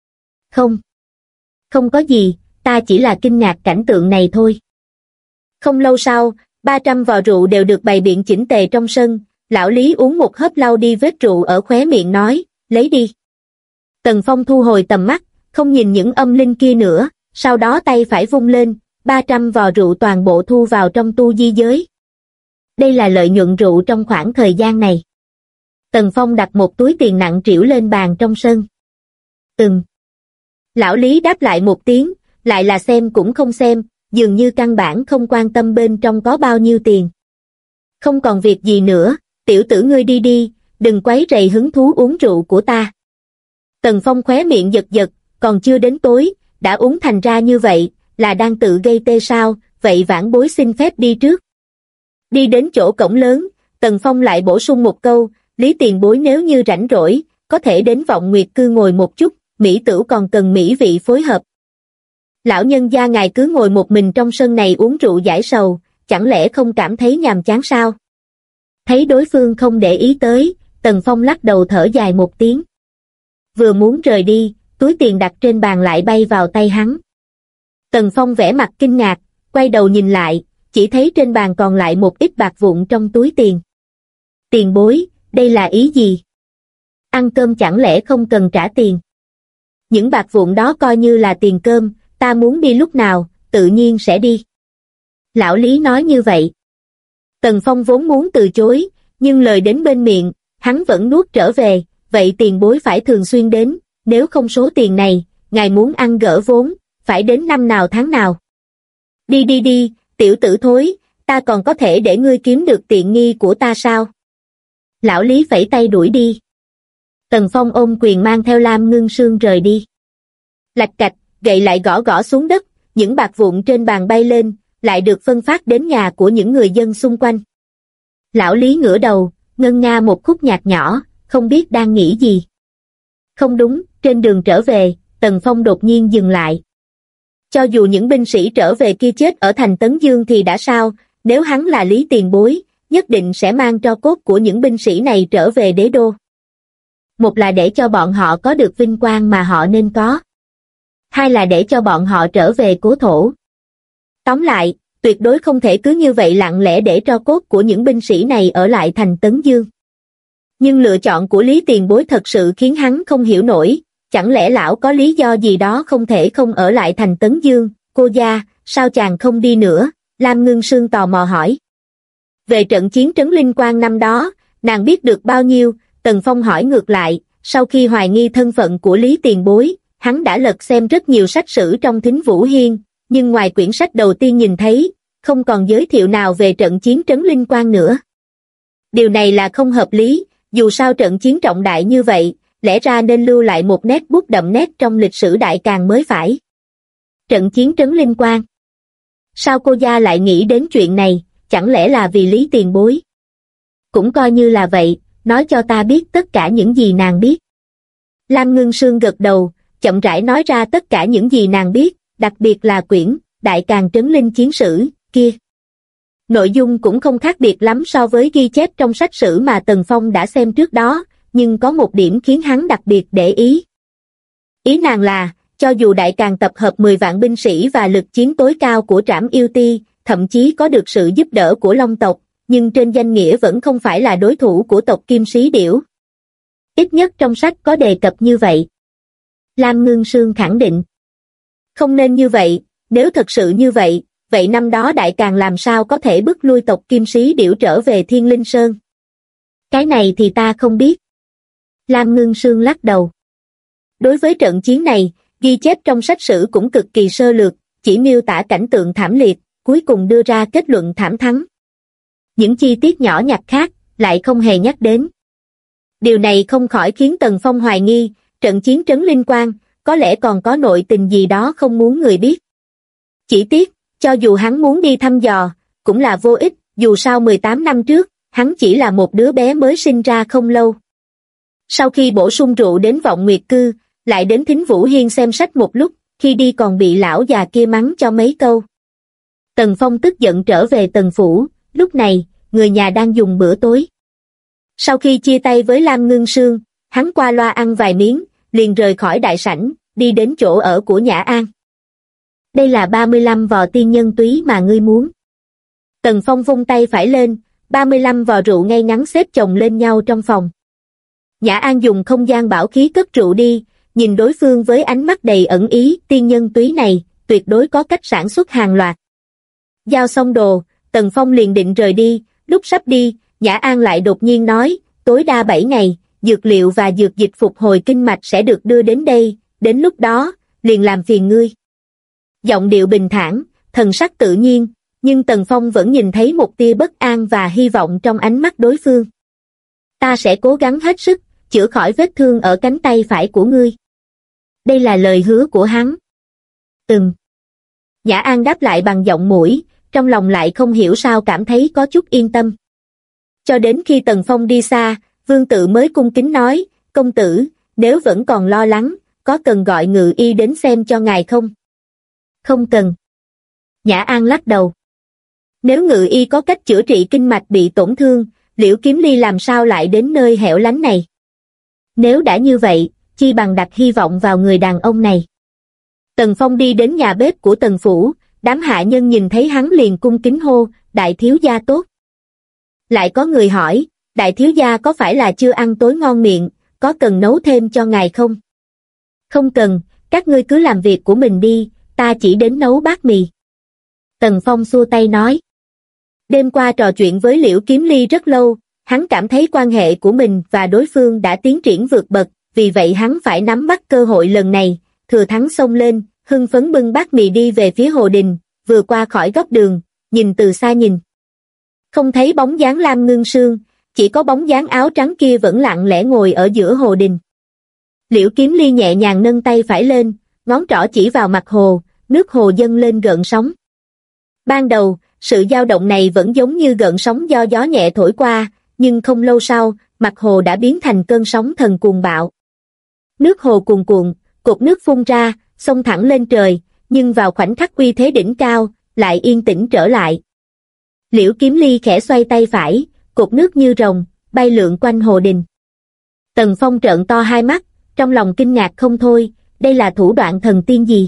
Không có gì, ta chỉ là kinh ngạc cảnh tượng này thôi. Không lâu sau, 300 vò rượu đều được bày biện chỉnh tề trong sân, lão Lý uống một hớp lau đi vết rượu ở khóe miệng nói, lấy đi. Tần Phong thu hồi tầm mắt, không nhìn những âm linh kia nữa, sau đó tay phải vung lên, 300 vò rượu toàn bộ thu vào trong tu di giới. Đây là lợi nhuận rượu trong khoảng thời gian này. Tần Phong đặt một túi tiền nặng trĩu lên bàn trong sân. Lão Lý đáp lại một tiếng, lại là xem cũng không xem, dường như căn bản không quan tâm bên trong có bao nhiêu tiền. Không còn việc gì nữa, tiểu tử ngươi đi đi, đừng quấy rầy hứng thú uống rượu của ta. Tần Phong khóe miệng giật giật, còn chưa đến tối, đã uống thành ra như vậy, là đang tự gây tê sao? Vậy vãn bối xin phép đi trước. Đi đến chỗ cổng lớn, Tần Phong lại bổ sung một câu, Lý Tiền Bối nếu như rảnh rỗi, có thể đến Vọng Nguyệt Cư ngồi một chút, mỹ tửu còn cần mỹ vị phối hợp. Lão nhân gia ngài cứ ngồi một mình trong sân này uống rượu giải sầu, chẳng lẽ không cảm thấy nhàm chán sao? Thấy đối phương không để ý tới, Tần Phong lắc đầu thở dài một tiếng. Vừa muốn rời đi, túi tiền đặt trên bàn lại bay vào tay hắn. Tần Phong vẻ mặt kinh ngạc, quay đầu nhìn lại, chỉ thấy trên bàn còn lại một ít bạc vụn trong túi tiền. Tiền bối, đây là ý gì? Ăn cơm chẳng lẽ không cần trả tiền? Những bạc vụn đó coi như là tiền cơm, ta muốn đi lúc nào, tự nhiên sẽ đi. Lão Lý nói như vậy. Tần Phong vốn muốn từ chối, nhưng lời đến bên miệng, hắn vẫn nuốt trở về, vậy tiền bối phải thường xuyên đến, nếu không số tiền này, ngài muốn ăn gỡ vốn, phải đến năm nào tháng nào. Đi, tiểu tử thối, ta còn có thể để ngươi kiếm được tiện nghi của ta sao? Lão Lý phẩy tay đuổi đi. Tần Phong ôm quyền mang theo Lam Ngưng Sương rời đi. Lạch cạch, gậy lại gõ gõ xuống đất, những bạc vụn trên bàn bay lên, lại được phân phát đến nhà của những người dân xung quanh. Lão Lý ngửa đầu, ngân nga một khúc nhạc nhỏ, không biết đang nghĩ gì. Không đúng, trên đường trở về, Tần Phong đột nhiên dừng lại. Cho dù những binh sĩ trở về kia chết ở thành Tấn Dương thì đã sao, nếu hắn là Lý Tiền Bối, nhất định sẽ mang tro cốt của những binh sĩ này trở về đế đô. Một là để cho bọn họ có được vinh quang mà họ nên có. Hai là để cho bọn họ trở về cố thổ. Tóm lại, tuyệt đối không thể cứ như vậy lặng lẽ để tro cốt của những binh sĩ này ở lại thành Tấn Dương. Nhưng lựa chọn của Lý Tiền Bối thật sự khiến hắn không hiểu nổi, chẳng lẽ lão có lý do gì đó không thể không ở lại thành Tấn Dương? Cô gia, sao chàng không đi nữa? Lam Ngưng Sương tò mò hỏi. Về trận chiến trấn Linh Quang năm đó, nàng biết được bao nhiêu? Tần Phong hỏi ngược lại, sau khi hoài nghi thân phận của Lý Tiền Bối, hắn đã lật xem rất nhiều sách sử trong Thính Vũ Hiên, nhưng ngoài quyển sách đầu tiên nhìn thấy, không còn giới thiệu nào về trận chiến trấn Linh Quang nữa. Điều này là không hợp lý, dù sao trận chiến trọng đại như vậy, lẽ ra nên lưu lại một nét bút đậm nét trong lịch sử Đại Càn mới phải. Trận chiến trấn Linh Quang. Sao cô gia lại nghĩ đến chuyện này, chẳng lẽ là vì Lý tiền bối? Cũng coi như là vậy, nói cho ta biết tất cả những gì nàng biết. Lam Ngưng Sương gật đầu, chậm rãi nói ra tất cả những gì nàng biết, đặc biệt là quyển Đại Càn Trấn Linh Chiến Sử kia. Nội dung cũng không khác biệt lắm so với ghi chép trong sách sử mà Tần Phong đã xem trước đó, nhưng có một điểm khiến hắn đặc biệt để ý. Ý nàng là, cho dù Đại Càn tập hợp 10 vạn binh sĩ và lực chiến tối cao của Trảm Yêu Ti, thậm chí có được sự giúp đỡ của Long tộc, nhưng trên danh nghĩa vẫn không phải là đối thủ của tộc Kim Sĩ Điểu. Ít nhất trong sách có đề cập như vậy. Lam Ngưng Sương khẳng định. Không nên như vậy, nếu thật sự như vậy, vậy năm đó Đại Càn làm sao có thể bức lui tộc Kim Sĩ Điểu trở về Thiên Linh Sơn? Cái này thì ta không biết. Lam Ngưng Sương lắc đầu. Đối với trận chiến này, ghi chép trong sách sử cũng cực kỳ sơ lược, chỉ miêu tả cảnh tượng thảm liệt, cuối cùng đưa ra kết luận thảm thắng. Những chi tiết nhỏ nhặt khác, lại không hề nhắc đến. Điều này không khỏi khiến Tần Phong hoài nghi, trận chiến trấn Linh Quang, có lẽ còn có nội tình gì đó không muốn người biết. Chỉ tiếc, cho dù hắn muốn đi thăm dò, cũng là vô ích, dù sao 18 năm trước, hắn chỉ là một đứa bé mới sinh ra không lâu. Sau khi bổ sung rượu đến Vọng Nguyệt Cư, lại đến Thính Vũ Hiên xem sách một lúc, khi đi còn bị lão già kia mắng cho mấy câu. Tần Phong tức giận trở về Tần Phủ, lúc này, người nhà đang dùng bữa tối. Sau khi chia tay với Lam Ngưng Sương, hắn qua loa ăn vài miếng, liền rời khỏi đại sảnh, đi đến chỗ ở của Nhã An. Đây là 35 vò tiên nhân túy mà ngươi muốn. Tần Phong vung tay phải lên, 35 vò rượu ngay ngắn xếp chồng lên nhau trong phòng. Nhã An dùng không gian bảo khí cất rượu đi, nhìn đối phương với ánh mắt đầy ẩn ý, tiên nhân túy này, tuyệt đối có cách sản xuất hàng loạt. Giao xong đồ, Tần Phong liền định rời đi, lúc sắp đi, Nhã An lại đột nhiên nói, tối đa 7 ngày, dược liệu và dược dịch phục hồi kinh mạch sẽ được đưa đến đây, đến lúc đó, liền làm phiền ngươi. Giọng điệu bình thản, thần sắc tự nhiên, nhưng Tần Phong vẫn nhìn thấy một tia bất an và hy vọng trong ánh mắt đối phương. Ta sẽ cố gắng hết sức, chữa khỏi vết thương ở cánh tay phải của ngươi. Đây là lời hứa của hắn. Nhã An đáp lại bằng giọng mũi, trong lòng lại không hiểu sao cảm thấy có chút yên tâm. Cho đến khi Tần Phong đi xa, Vương Tự mới cung kính nói, công tử, nếu vẫn còn lo lắng, có cần gọi ngự y đến xem cho ngài không? Không cần. Nhã An lắc đầu. Nếu ngự y có cách chữa trị kinh mạch bị tổn thương, Liễu Kiếm Ly làm sao lại đến nơi hẻo lánh này? Nếu đã như vậy, chi bằng đặt hy vọng vào người đàn ông này. Tần Phong đi đến nhà bếp của Tần Phủ, đám hạ nhân nhìn thấy hắn liền cung kính hô, đại thiếu gia tốt. Lại có người hỏi, đại thiếu gia có phải là chưa ăn tối ngon miệng, có cần nấu thêm cho ngài không? Không cần, các ngươi cứ làm việc của mình đi, ta chỉ đến nấu bát mì. Tần Phong xua tay nói. Đêm qua trò chuyện với Liễu Kiếm Ly rất lâu, hắn cảm thấy quan hệ của mình và đối phương đã tiến triển vượt bậc, vì vậy hắn phải nắm bắt cơ hội lần này, thừa thắng xông lên, hưng phấn bưng bát mì đi về phía hồ đình, vừa qua khỏi góc đường, nhìn từ xa nhìn. Không thấy bóng dáng Lam Ngưng Sương, chỉ có bóng dáng áo trắng kia vẫn lặng lẽ ngồi ở giữa hồ đình. Liễu Kiếm Ly nhẹ nhàng nâng tay phải lên, ngón trỏ chỉ vào mặt hồ, nước hồ dâng lên gợn sóng. Ban đầu, sự dao động này vẫn giống như gợn sóng do gió nhẹ thổi qua, nhưng không lâu sau, mặt hồ đã biến thành cơn sóng thần cuồng bạo. Nước hồ cuồn cuộn, cột nước phun ra, xông thẳng lên trời, nhưng vào khoảnh khắc uy thế đỉnh cao, lại yên tĩnh trở lại. Liễu Kiếm Ly khẽ xoay tay phải, cột nước như rồng, bay lượn quanh hồ đình. Tần Phong trợn to hai mắt, trong lòng kinh ngạc không thôi, đây là thủ đoạn thần tiên gì?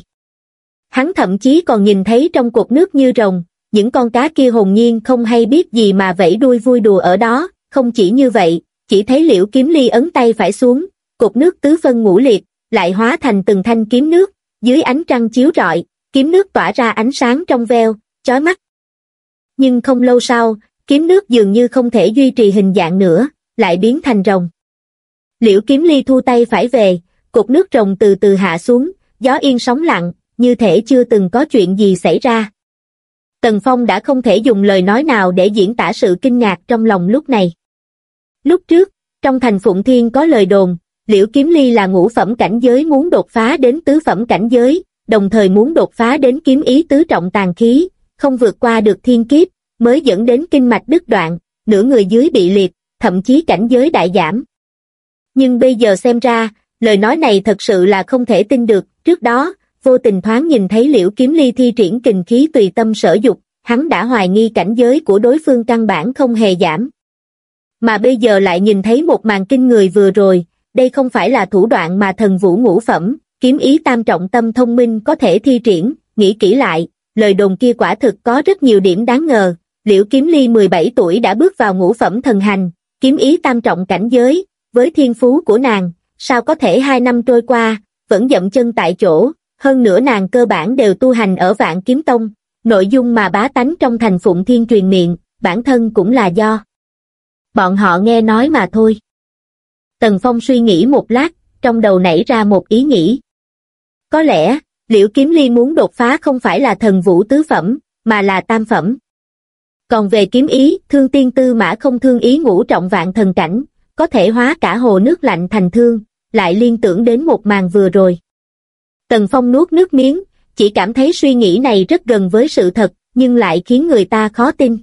Hắn thậm chí còn nhìn thấy trong cột nước như rồng, những con cá kia hồn nhiên không hay biết gì mà vẫy đuôi vui đùa ở đó, không chỉ như vậy, chỉ thấy Liễu Kiếm Ly ấn tay phải xuống, cột nước tứ phân ngũ liệt, lại hóa thành từng thanh kiếm nước, dưới ánh trăng chiếu rọi, kiếm nước tỏa ra ánh sáng trong veo, chói mắt. Nhưng không lâu sau, kiếm nước dường như không thể duy trì hình dạng nữa, lại biến thành rồng. Liễu Kiếm Ly thu tay phải về, cột nước rồng từ từ hạ xuống, gió yên sóng lặng, như thể chưa từng có chuyện gì xảy ra. Tần Phong đã không thể dùng lời nói nào để diễn tả sự kinh ngạc trong lòng lúc này. Lúc trước, trong thành Phụng Thiên có lời đồn, Liễu Kiếm Ly là ngũ phẩm cảnh giới muốn đột phá đến tứ phẩm cảnh giới, đồng thời muốn đột phá đến kiếm ý tứ trọng tàn khí, không vượt qua được thiên kiếp, mới dẫn đến kinh mạch đứt đoạn, nửa người dưới bị liệt, thậm chí cảnh giới đại giảm. Nhưng bây giờ xem ra, lời nói này thật sự là không thể tin được, trước đó, vô tình thoáng nhìn thấy Liễu Kiếm Ly thi triển kình khí tùy tâm sở dục, hắn đã hoài nghi cảnh giới của đối phương căn bản không hề giảm. Mà bây giờ lại nhìn thấy một màn kinh người vừa rồi, đây không phải là thủ đoạn mà thần vũ ngũ phẩm, kiếm ý tam trọng tâm thông minh có thể thi triển, nghĩ kỹ lại, lời đồn kia quả thực có rất nhiều điểm đáng ngờ. Liễu Kiếm Ly 17 tuổi đã bước vào ngũ phẩm thần hành, kiếm ý tam trọng cảnh giới, với thiên phú của nàng, sao có thể 2 năm trôi qua, vẫn dậm chân tại chỗ, hơn nữa nàng cơ bản đều tu hành ở Vạn Kiếm Tông, nội dung mà bá tánh trong thành Phụng Thiên truyền miệng, bản thân cũng là do bọn họ nghe nói mà thôi. Tần Phong suy nghĩ một lát, trong đầu nảy ra một ý nghĩ. Có lẽ, Liễu Kiếm Ly muốn đột phá không phải là thần vũ tứ phẩm, mà là tam phẩm. Còn về kiếm ý, thương tiên tư mã không thương ý ngũ trọng vạn thần cảnh, có thể hóa cả hồ nước lạnh thành thương, lại liên tưởng đến một màn vừa rồi. Tần Phong nuốt nước miếng, chỉ cảm thấy suy nghĩ này rất gần với sự thật, nhưng lại khiến người ta khó tin.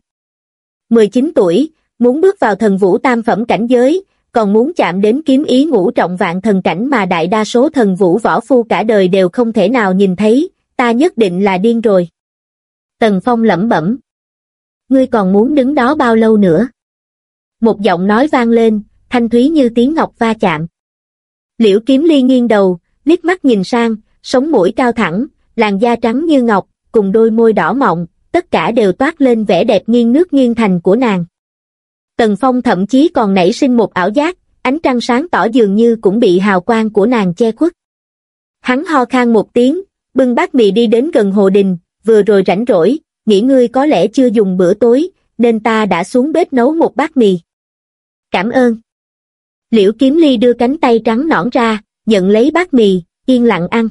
19 tuổi, muốn bước vào thần vũ tam phẩm cảnh giới, còn muốn chạm đến kiếm ý ngũ trọng vạn thần cảnh mà đại đa số thần vũ võ phu cả đời đều không thể nào nhìn thấy, ta nhất định là điên rồi. Tần Phong lẩm bẩm. Ngươi còn muốn đứng đó bao lâu nữa? Một giọng nói vang lên, thanh thúy như tiếng ngọc va chạm. Liễu Kiếm Ly nghiêng đầu, liếc mắt nhìn sang, sống mũi cao thẳng, làn da trắng như ngọc, cùng đôi môi đỏ mọng, tất cả đều toát lên vẻ đẹp nghiêng nước nghiêng thành của nàng. Tần Phong thậm chí còn nảy sinh một ảo giác, ánh trăng sáng tỏ dường như cũng bị hào quang của nàng che khuất. Hắn ho khan một tiếng, bưng bát mì đi đến gần hồ đình, vừa rồi rảnh rỗi, nghĩ ngươi có lẽ chưa dùng bữa tối, nên ta đã xuống bếp nấu một bát mì. Cảm ơn. Liễu Kiếm Ly đưa cánh tay trắng nõn ra, nhận lấy bát mì, yên lặng ăn.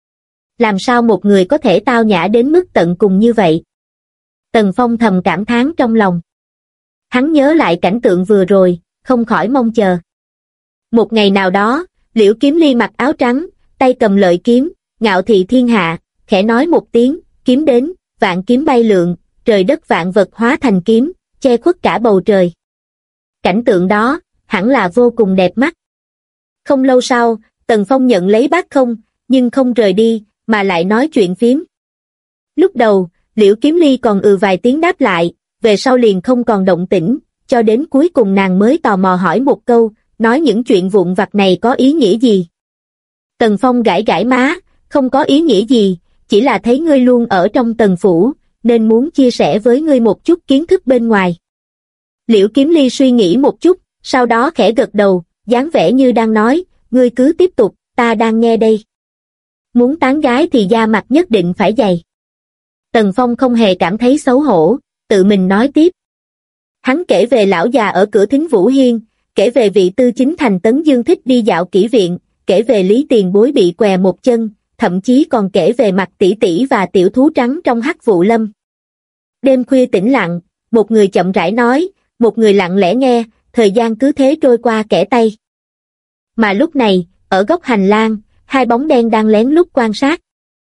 Làm sao một người có thể tao nhã đến mức tận cùng như vậy? Tần Phong thầm cảm thán trong lòng. Hắn nhớ lại cảnh tượng vừa rồi, không khỏi mong chờ. Một ngày nào đó, Liễu Kiếm Ly mặc áo trắng, tay cầm lợi kiếm, ngạo thị thiên hạ, khẽ nói một tiếng, kiếm đến, vạn kiếm bay lượn, trời đất vạn vật hóa thành kiếm, che khuất cả bầu trời. Cảnh tượng đó, hẳn là vô cùng đẹp mắt. Không lâu sau, Tần Phong nhận lấy bát không, nhưng không rời đi, mà lại nói chuyện phiếm. Lúc đầu, Liễu Kiếm Ly còn vài tiếng đáp lại, về sau liền không còn động tĩnh, cho đến cuối cùng nàng mới tò mò hỏi một câu, nói những chuyện vụn vặt này có ý nghĩa gì? Tần Phong gãi gãi má, không có ý nghĩa gì, chỉ là thấy ngươi luôn ở trong Tần phủ, nên muốn chia sẻ với ngươi một chút kiến thức bên ngoài. Liễu Kiếm Ly suy nghĩ một chút, sau đó khẽ gật đầu, dáng vẻ như đang nói, ngươi cứ tiếp tục, ta đang nghe đây. Muốn tán gái thì da mặt nhất định phải dày. Tần Phong không hề cảm thấy xấu hổ, tự mình nói tiếp. Hắn kể về lão già ở cửa Thính Vũ Hiên, kể về vị tư chính thành Tấn Dương thích đi dạo kỹ viện, kể về Lý Tiền Bối bị què một chân, thậm chí còn kể về Mặt tỷ tỷ và tiểu thú trắng trong Hắc Vụ Lâm. Đêm khuya tĩnh lặng, một người chậm rãi nói, một người lặng lẽ nghe, thời gian cứ thế trôi qua kẻ tay. Mà lúc này, ở góc hành lang, hai bóng đen đang lén lút quan sát.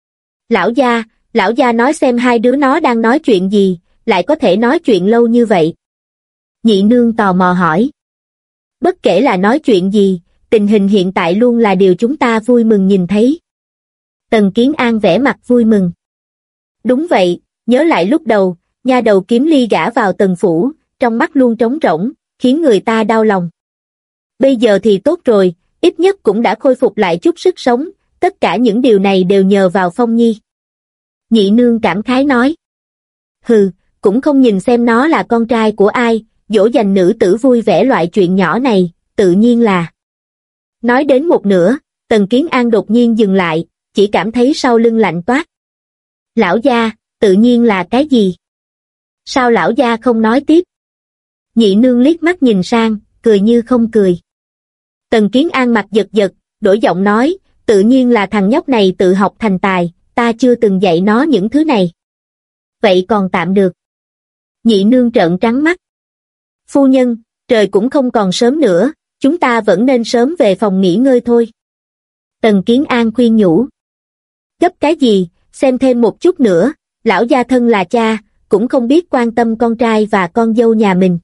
Lão gia nói xem hai đứa nó đang nói chuyện gì, lại có thể nói chuyện lâu như vậy. Nhị nương tò mò hỏi. Bất kể là nói chuyện gì, tình hình hiện tại luôn là điều chúng ta vui mừng nhìn thấy. Tần Kiến An vẻ mặt vui mừng. Đúng vậy, nhớ lại lúc đầu, nha đầu Kiếm Ly gả vào Tần phủ, trong mắt luôn trống rỗng, khiến người ta đau lòng. Bây giờ thì tốt rồi, ít nhất cũng đã khôi phục lại chút sức sống, tất cả những điều này đều nhờ vào Phong Nhi. Nhị nương cảm khái nói. Hừ, cũng không nhìn xem nó là con trai của ai, dỗ dành nữ tử vui vẻ loại chuyện nhỏ này, tự nhiên là. Nói đến một nửa, Tần Kiến An đột nhiên dừng lại, chỉ cảm thấy sau lưng lạnh toát. Lão gia, tự nhiên là cái gì? Sao lão gia không nói tiếp? Nhị nương liếc mắt nhìn sang, cười như không cười. Tần Kiến An mặt giật giật, đổi giọng nói, tự nhiên là thằng nhóc này tự học thành tài, ta chưa từng dạy nó những thứ này. Vậy còn tạm được. Nhị nương trợn trắng mắt. Phu nhân, trời cũng không còn sớm nữa, chúng ta vẫn nên sớm về phòng nghỉ ngơi thôi. Tần Kiến An khuyên nhủ. Gấp cái gì, xem thêm một chút nữa, lão gia thân là cha, cũng không biết quan tâm con trai và con dâu nhà mình.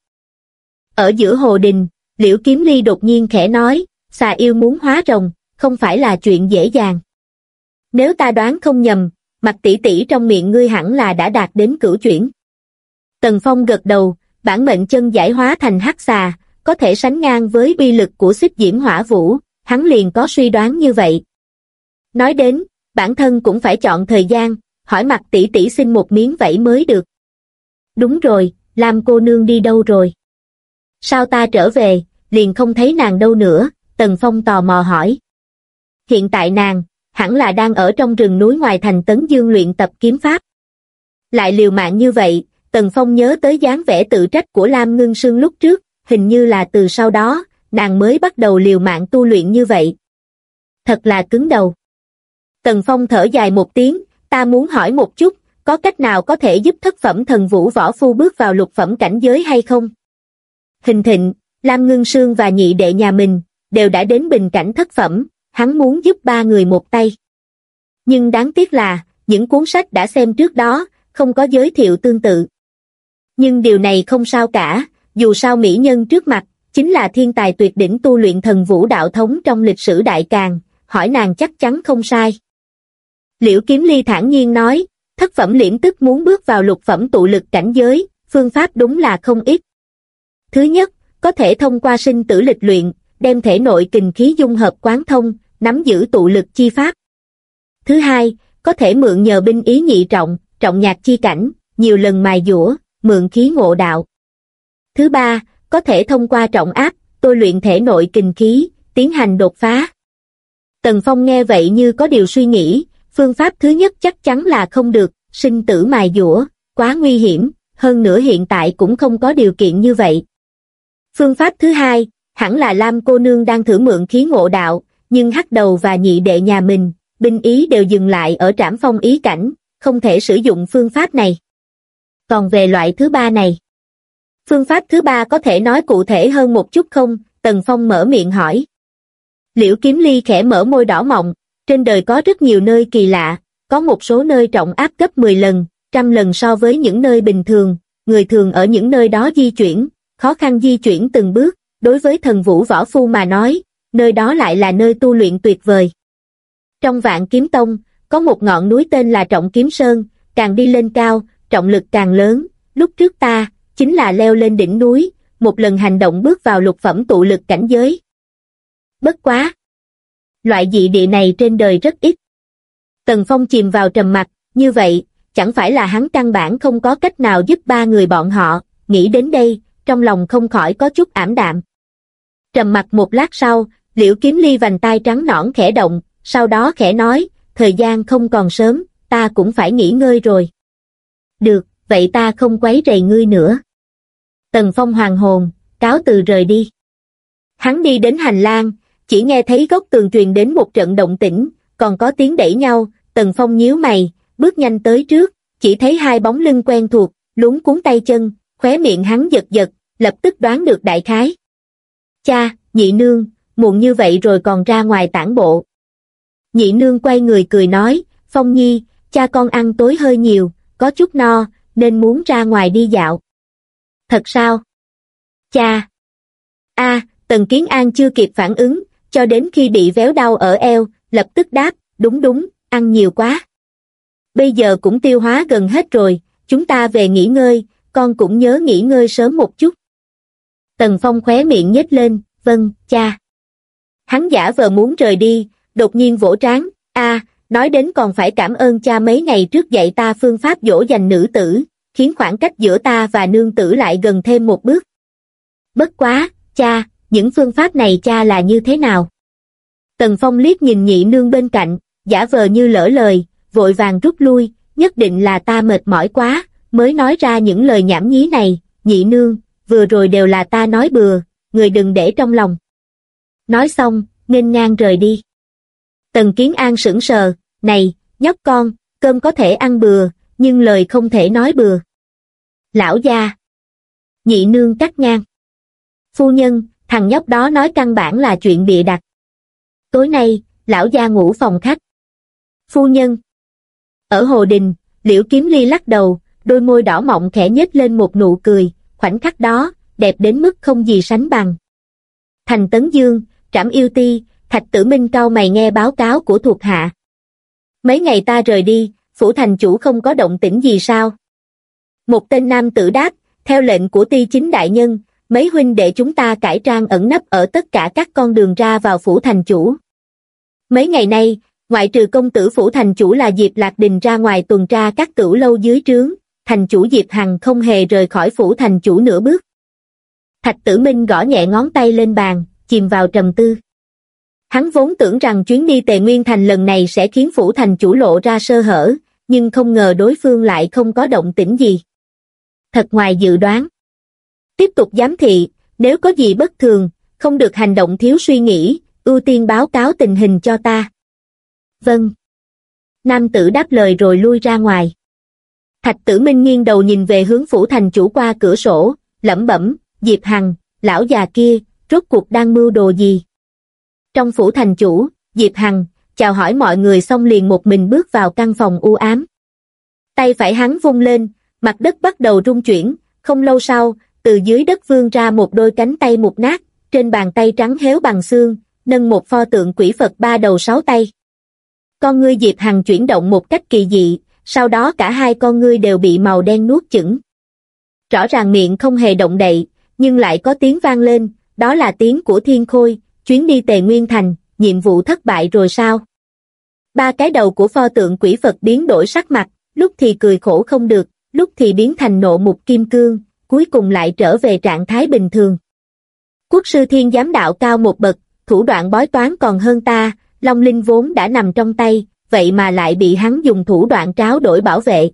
Ở giữa hồ đình, Liễu Kiếm Ly đột nhiên khẽ nói, xà yêu muốn hóa rồng, không phải là chuyện dễ dàng. Nếu ta đoán không nhầm, Mạc tỷ tỷ trong miệng ngươi hẳn là đã đạt đến cửu chuyển. Tần Phong gật đầu, bản mệnh chân giải hóa thành hắc xà, có thể sánh ngang với uy lực của xích diễm hỏa vũ, hắn liền có suy đoán như vậy. Nói đến, bản thân cũng phải chọn thời gian, hỏi Mạc tỷ tỷ xin một miếng vảy mới được. Đúng rồi, Lam cô nương đi đâu rồi? Sao ta trở về, liền không thấy nàng đâu nữa, Tần Phong tò mò hỏi. Hiện tại nàng, hẳn là đang ở trong rừng núi ngoài thành Tấn Dương luyện tập kiếm pháp. Lại liều mạng như vậy, Tần Phong nhớ tới dáng vẻ tự trách của Lam Ngưng Sương lúc trước, hình như là từ sau đó, nàng mới bắt đầu liều mạng tu luyện như vậy. Thật là cứng đầu. Tần Phong thở dài một tiếng, ta muốn hỏi một chút, có cách nào có thể giúp thất phẩm thần vũ võ phu bước vào lục phẩm cảnh giới hay không? Hình Thịnh, Lam Ngưng Sương và nhị đệ nhà mình, đều đã đến bình cảnh thất phẩm, hắn muốn giúp ba người một tay. Nhưng đáng tiếc là, những cuốn sách đã xem trước đó, không có giới thiệu tương tự. Nhưng điều này không sao cả, dù sao mỹ nhân trước mặt, chính là thiên tài tuyệt đỉnh tu luyện thần vũ đạo thống trong lịch sử Đại Càn, hỏi nàng chắc chắn không sai. Liễu Kiếm Ly thản nhiên nói, thất phẩm liễm tức muốn bước vào lục phẩm tụ lực cảnh giới, phương pháp đúng là không ít. Thứ nhất, có thể thông qua sinh tử lịch luyện, đem thể nội kình khí dung hợp quán thông, nắm giữ tụ lực chi pháp. Thứ hai, có thể mượn nhờ binh ý nhị trọng, trọng nhạc chi cảnh, nhiều lần mài dũa, mượn khí ngộ đạo. Thứ ba, có thể thông qua trọng áp, tôi luyện thể nội kình khí, tiến hành đột phá. Tần Phong nghe vậy như có điều suy nghĩ, phương pháp thứ nhất chắc chắn là không được, sinh tử mài dũa, quá nguy hiểm, hơn nữa hiện tại cũng không có điều kiện như vậy. Phương pháp thứ hai, hẳn là Lam cô nương đang thử mượn khí ngộ đạo, nhưng hắc đầu và nhị đệ nhà mình, binh ý đều dừng lại ở trảm phong ý cảnh, không thể sử dụng phương pháp này. Còn về loại thứ ba này, phương pháp thứ ba có thể nói cụ thể hơn một chút không? Tần Phong mở miệng hỏi. Liễu Kiếm Ly khẽ mở môi đỏ mọng, trên đời có rất nhiều nơi kỳ lạ, có một số nơi trọng áp gấp 10 lần, trăm lần so với những nơi bình thường, người thường ở những nơi đó di chuyển, khó khăn di chuyển từng bước, đối với thần vũ võ phu mà nói, nơi đó lại là nơi tu luyện tuyệt vời. Trong Vạn Kiếm Tông, có một ngọn núi tên là Trọng Kiếm Sơn, càng đi lên cao, trọng lực càng lớn, lúc trước ta, chính là leo lên đỉnh núi, một lần hành động bước vào lục phẩm tụ lực cảnh giới. Bất quá! Loại dị địa này trên đời rất ít. Tần Phong chìm vào trầm mặc, như vậy, chẳng phải là hắn căn bản không có cách nào giúp ba người bọn họ, nghĩ đến đây, trong lòng không khỏi có chút ảm đạm. Trầm mặc một lát sau, Liễu Kiếm Ly vành tai trắng nõn khẽ động, sau đó khẽ nói, thời gian không còn sớm, ta cũng phải nghỉ ngơi rồi. Được, vậy ta không quấy rầy ngươi nữa. Tần Phong hoàn hồn, cáo từ rời đi. Hắn đi đến hành lang, chỉ nghe thấy góc tường truyền đến một trận động tĩnh, còn có tiếng đẩy nhau, Tần Phong nhíu mày, bước nhanh tới trước, chỉ thấy hai bóng lưng quen thuộc, luống cuống tay chân, khóe miệng hắn giật giật, lập tức đoán được đại khái. Cha, nhị nương, muộn như vậy rồi còn ra ngoài tản bộ. Nhị nương quay người cười nói, Phong Nhi, cha con ăn tối hơi nhiều, có chút no, nên muốn ra ngoài đi dạo. Thật sao? Cha! Tần Kiến An chưa kịp phản ứng, cho đến khi bị véo đau ở eo, lập tức đáp, đúng, ăn nhiều quá. Bây giờ cũng tiêu hóa gần hết rồi, chúng ta về nghỉ ngơi, con cũng nhớ nghỉ ngơi sớm một chút. Tần Phong khóe miệng nhếch lên, vâng, cha. Hắn giả vờ muốn rời đi, đột nhiên vỗ trán, nói đến còn phải cảm ơn cha mấy ngày trước dạy ta phương pháp dỗ dành nữ tử, khiến khoảng cách giữa ta và nương tử lại gần thêm một bước. Bất quá, cha, những phương pháp này cha là như thế nào? Tần Phong liếc nhìn nhị nương bên cạnh, giả vờ như lỡ lời, vội vàng rút lui, nhất định là ta mệt mỏi quá, mới nói ra những lời nhảm nhí này, nhị nương, vừa rồi đều là ta nói bừa, người đừng để trong lòng. Nói xong, nghênh ngang rời đi. Tần Kiến An sững sờ, này, nhóc con, cơm có thể ăn bừa, nhưng lời không thể nói bừa. Lão gia! Nhị nương cắt ngang. Phu nhân, Thằng nhóc đó nói căn bản là chuyện bịa đặt. Tối nay, lão gia ngủ phòng khách. Phu nhân. Ở hồ đình, Liễu Kiếm Ly lắc đầu, đôi môi đỏ mọng khẽ nhếch lên một nụ cười, khoảnh khắc đó, đẹp đến mức không gì sánh bằng. Thành Tấn Dương, Trảm Yêu Ti, Thạch Tử Minh cau mày nghe báo cáo của thuộc hạ. Mấy ngày ta rời đi, phủ thành chủ không có động tĩnh gì sao? Một tên nam tử đáp, theo lệnh của Ti Chính đại nhân, mấy huynh đệ chúng ta cải trang ẩn nấp ở tất cả các con đường ra vào phủ thành chủ. Mấy ngày nay, ngoại trừ công tử phủ thành chủ là Diệp Lạc Đình ra ngoài tuần tra các tửu lâu dưới trướng, thành chủ Diệp Hằng không hề rời khỏi phủ thành chủ nửa bước. Thạch Tử Minh gõ nhẹ ngón tay lên bàn, chìm vào trầm tư. Hắn vốn tưởng rằng chuyến đi Tề Nguyên Thành lần này sẽ khiến phủ thành chủ lộ ra sơ hở, nhưng không ngờ đối phương lại không có động tĩnh gì. Thật ngoài dự đoán. Tiếp tục giám thị, nếu có gì bất thường, không được hành động thiếu suy nghĩ, ưu tiên báo cáo tình hình cho ta. Vâng. Nam tử đáp lời rồi lui ra ngoài. Thạch Tử Minh nghiêng đầu nhìn về hướng phủ thành chủ qua cửa sổ, lẩm bẩm, Diệp Hằng, lão già kia, rốt cuộc đang mưu đồ gì? Trong phủ thành chủ, Diệp Hằng, chào hỏi mọi người xong liền một mình bước vào căn phòng u ám. Tay phải hắn vung lên, mặt đất bắt đầu rung chuyển, không lâu sau, từ dưới đất vươn ra một đôi cánh tay mục nát, trên bàn tay trắng héo bằng xương, nâng một pho tượng quỷ Phật ba đầu sáu tay. Con ngươi Diệp Hằng chuyển động một cách kỳ dị, sau đó cả hai con ngươi đều bị màu đen nuốt chửng. Rõ ràng miệng không hề động đậy, nhưng lại có tiếng vang lên, đó là tiếng của Thiên Khôi, chuyến đi Tề Nguyên Thành, nhiệm vụ thất bại rồi sao? Ba cái đầu của pho tượng quỷ Phật biến đổi sắc mặt, lúc thì cười khổ không được, lúc thì biến thành nộ mục kim cương, cuối cùng lại trở về trạng thái bình thường. Quốc sư Thiên Giám đạo cao một bậc, thủ đoạn bói toán còn hơn ta, Long Linh vốn đã nằm trong tay, vậy mà lại bị hắn dùng thủ đoạn tráo đổi bảo vệ.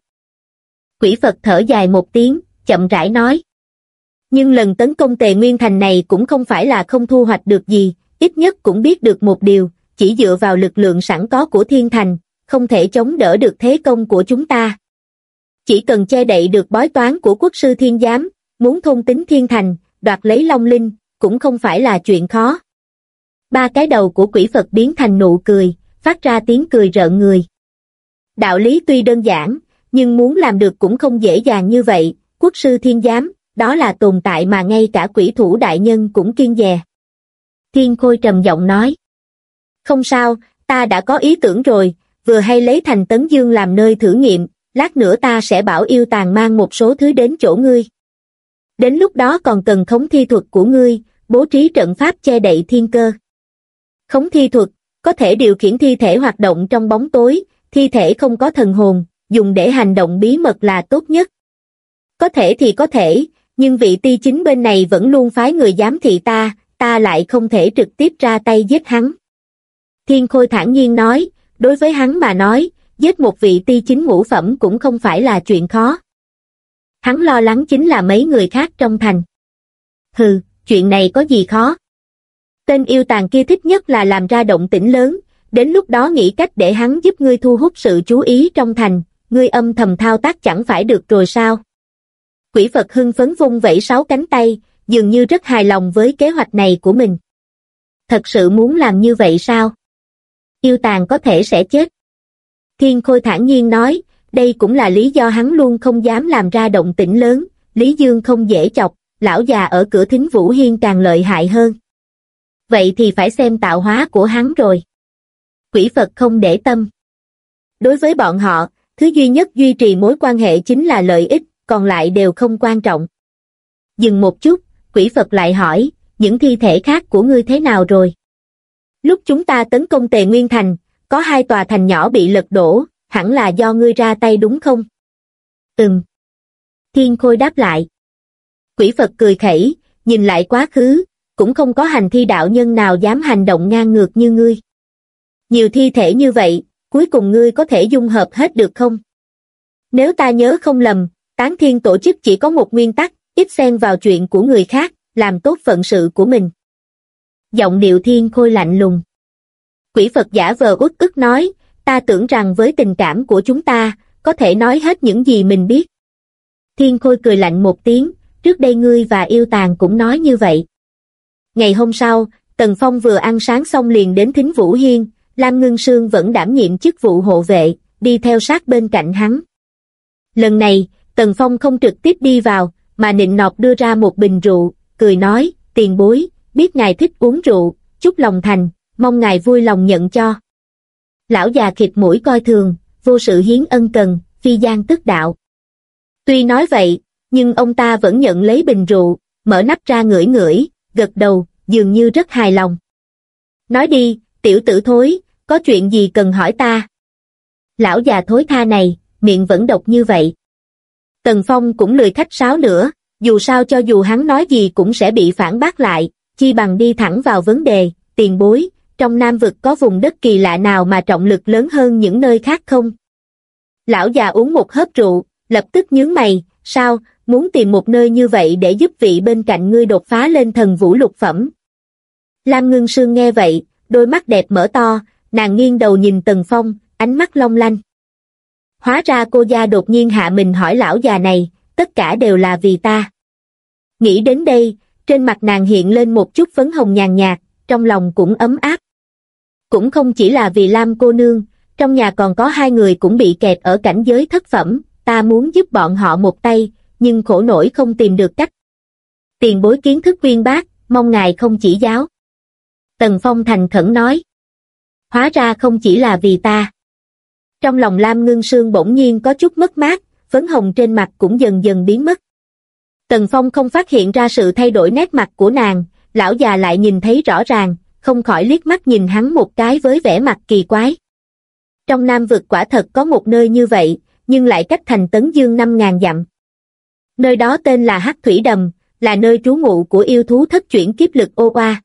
Quỷ Phật thở dài một tiếng, chậm rãi nói. Nhưng lần tấn công Tề Nguyên Thành này cũng không phải là không thu hoạch được gì, ít nhất cũng biết được một điều, chỉ dựa vào lực lượng sẵn có của Thiên Thành, không thể chống đỡ được thế công của chúng ta. Chỉ cần che đậy được bói toán của quốc sư Thiên Giám, muốn thôn tính Thiên Thành, đoạt lấy Long Linh, cũng không phải là chuyện khó. Ba cái đầu của quỷ Phật biến thành nụ cười, phát ra tiếng cười rợn người. Đạo lý tuy đơn giản, nhưng muốn làm được cũng không dễ dàng như vậy, quốc sư Thiên Giám, đó là tồn tại mà ngay cả quỷ thủ đại nhân cũng kiêng dè. Thiên Khôi trầm giọng nói. Không sao, ta đã có ý tưởng rồi, vừa hay lấy thành Tấn Dương làm nơi thử nghiệm, lát nữa ta sẽ bảo Yêu Tàng mang một số thứ đến chỗ ngươi. Đến lúc đó còn cần khống thi thuật của ngươi, bố trí trận pháp che đậy thiên cơ. Khống thi thuật, có thể điều khiển thi thể hoạt động trong bóng tối, thi thể không có thần hồn, dùng để hành động bí mật là tốt nhất. Có thể thì có thể, nhưng vị Ti Chính bên này vẫn luôn phái người giám thị ta lại không thể trực tiếp ra tay giết hắn. Thiên Khôi thản nhiên nói, đối với hắn mà nói, giết một vị Ti Chính ngũ phẩm cũng không phải là chuyện khó. Hắn lo lắng chính là mấy người khác trong thành. Hừ, chuyện này có gì khó? Tên Yêu Tàng kia thích nhất là làm ra động tĩnh lớn, đến lúc đó nghĩ cách để hắn giúp ngươi thu hút sự chú ý trong thành, ngươi âm thầm thao tác chẳng phải được rồi sao? Quỷ Phật hưng phấn vung vẩy 6 cánh tay, dường như rất hài lòng với kế hoạch này của mình. Thật sự muốn làm như vậy sao? Yêu Tàng có thể sẽ chết. Thiên Khôi thản nhiên nói, đây cũng là lý do hắn luôn không dám làm ra động tĩnh lớn, Lý Dương không dễ chọc, lão già ở cửa Thính Vũ Hiên càng lợi hại hơn. Vậy thì phải xem tạo hóa của hắn rồi. Quỷ Phật không để tâm. Đối với bọn họ, thứ duy nhất duy trì mối quan hệ chính là lợi ích, còn lại đều không quan trọng. Dừng một chút, quỷ Phật lại hỏi, những thi thể khác của ngươi thế nào rồi? Lúc chúng ta tấn công Tề Nguyên Thành, có 2 tòa thành nhỏ bị lật đổ, hẳn là do ngươi ra tay đúng không? Thiên Khôi đáp lại. Quỷ Phật cười khẩy, nhìn lại quá khứ, cũng không có hành thi đạo nhân nào dám hành động ngang ngược như ngươi. Nhiều thi thể như vậy, cuối cùng ngươi có thể dung hợp hết được không? Nếu ta nhớ không lầm, Tán Thiên tổ chức chỉ có một nguyên tắc, ít xen vào chuyện của người khác, làm tốt phận sự của mình. Giọng điệu Thiên Khôi lạnh lùng. Quỷ Phật giả vờ uất ức nói, ta tưởng rằng với tình cảm của chúng ta, có thể nói hết những gì mình biết. Thiên Khôi cười lạnh một tiếng, trước đây ngươi và Yêu Tàng cũng nói như vậy. Ngày hôm sau, Tần Phong vừa ăn sáng xong liền đến Thính Vũ Hiên, Lam Ngưng Sương vẫn đảm nhiệm chức vụ hộ vệ, đi theo sát bên cạnh hắn. Lần này, Tần Phong không trực tiếp đi vào, mà nịnh nọt đưa ra một bình rượu, cười nói, tiền bối, biết ngài thích uống rượu, chúc lòng thành, mong ngài vui lòng nhận cho. Lão già khịt mũi coi thường, vô sự hiến ân cần, phi gian tức đạo. Tuy nói vậy, nhưng ông ta vẫn nhận lấy bình rượu, mở nắp ra ngửi ngửi, gật đầu, dường như rất hài lòng. Nói đi, tiểu tử thối, có chuyện gì cần hỏi ta? Lão già thối tha này, miệng vẫn độc như vậy. Tần Phong cũng lười khách sáo nữa, dù sao cho dù hắn nói gì cũng sẽ bị phản bác lại, chi bằng đi thẳng vào vấn đề, tiền bối, trong Nam vực có vùng đất kỳ lạ nào mà trọng lực lớn hơn những nơi khác không? Lão già uống một hớp rượu, lập tức nhướng mày, sao, muốn tìm một nơi như vậy để giúp vị bên cạnh ngươi đột phá lên thần vũ lục phẩm? Lam Ngưng Sương nghe vậy, đôi mắt đẹp mở to, nàng nghiêng đầu nhìn Tần Phong, ánh mắt long lanh. Hóa ra cô gia đột nhiên hạ mình hỏi lão già này, tất cả đều là vì ta. Nghĩ đến đây, trên mặt nàng hiện lên một chút phấn hồng nhàn nhạt, trong lòng cũng ấm áp. Cũng không chỉ là vì Lam cô nương, trong nhà còn có hai người cũng bị kẹt ở cảnh giới thất phẩm, ta muốn giúp bọn họ một tay, nhưng khổ nổi không tìm được cách. Tiền bối kiến thức uyên bác, mong ngài không chỉ giáo. Tần Phong thành khẩn nói. Hóa ra không chỉ là vì ta. Trong lòng Lam Ngưng Sương bỗng nhiên có chút mất mát, phấn hồng trên mặt cũng dần dần biến mất. Tần Phong không phát hiện ra sự thay đổi nét mặt của nàng, lão già lại nhìn thấy rõ ràng, không khỏi liếc mắt nhìn hắn một cái với vẻ mặt kỳ quái. Trong Nam vực quả thật có một nơi như vậy, nhưng lại cách thành Tấn Dương 5.000 dặm. Nơi đó tên là Hắc Thủy Đầm, là nơi trú ngụ của yêu thú thất chuyển kiếp lực ô oa.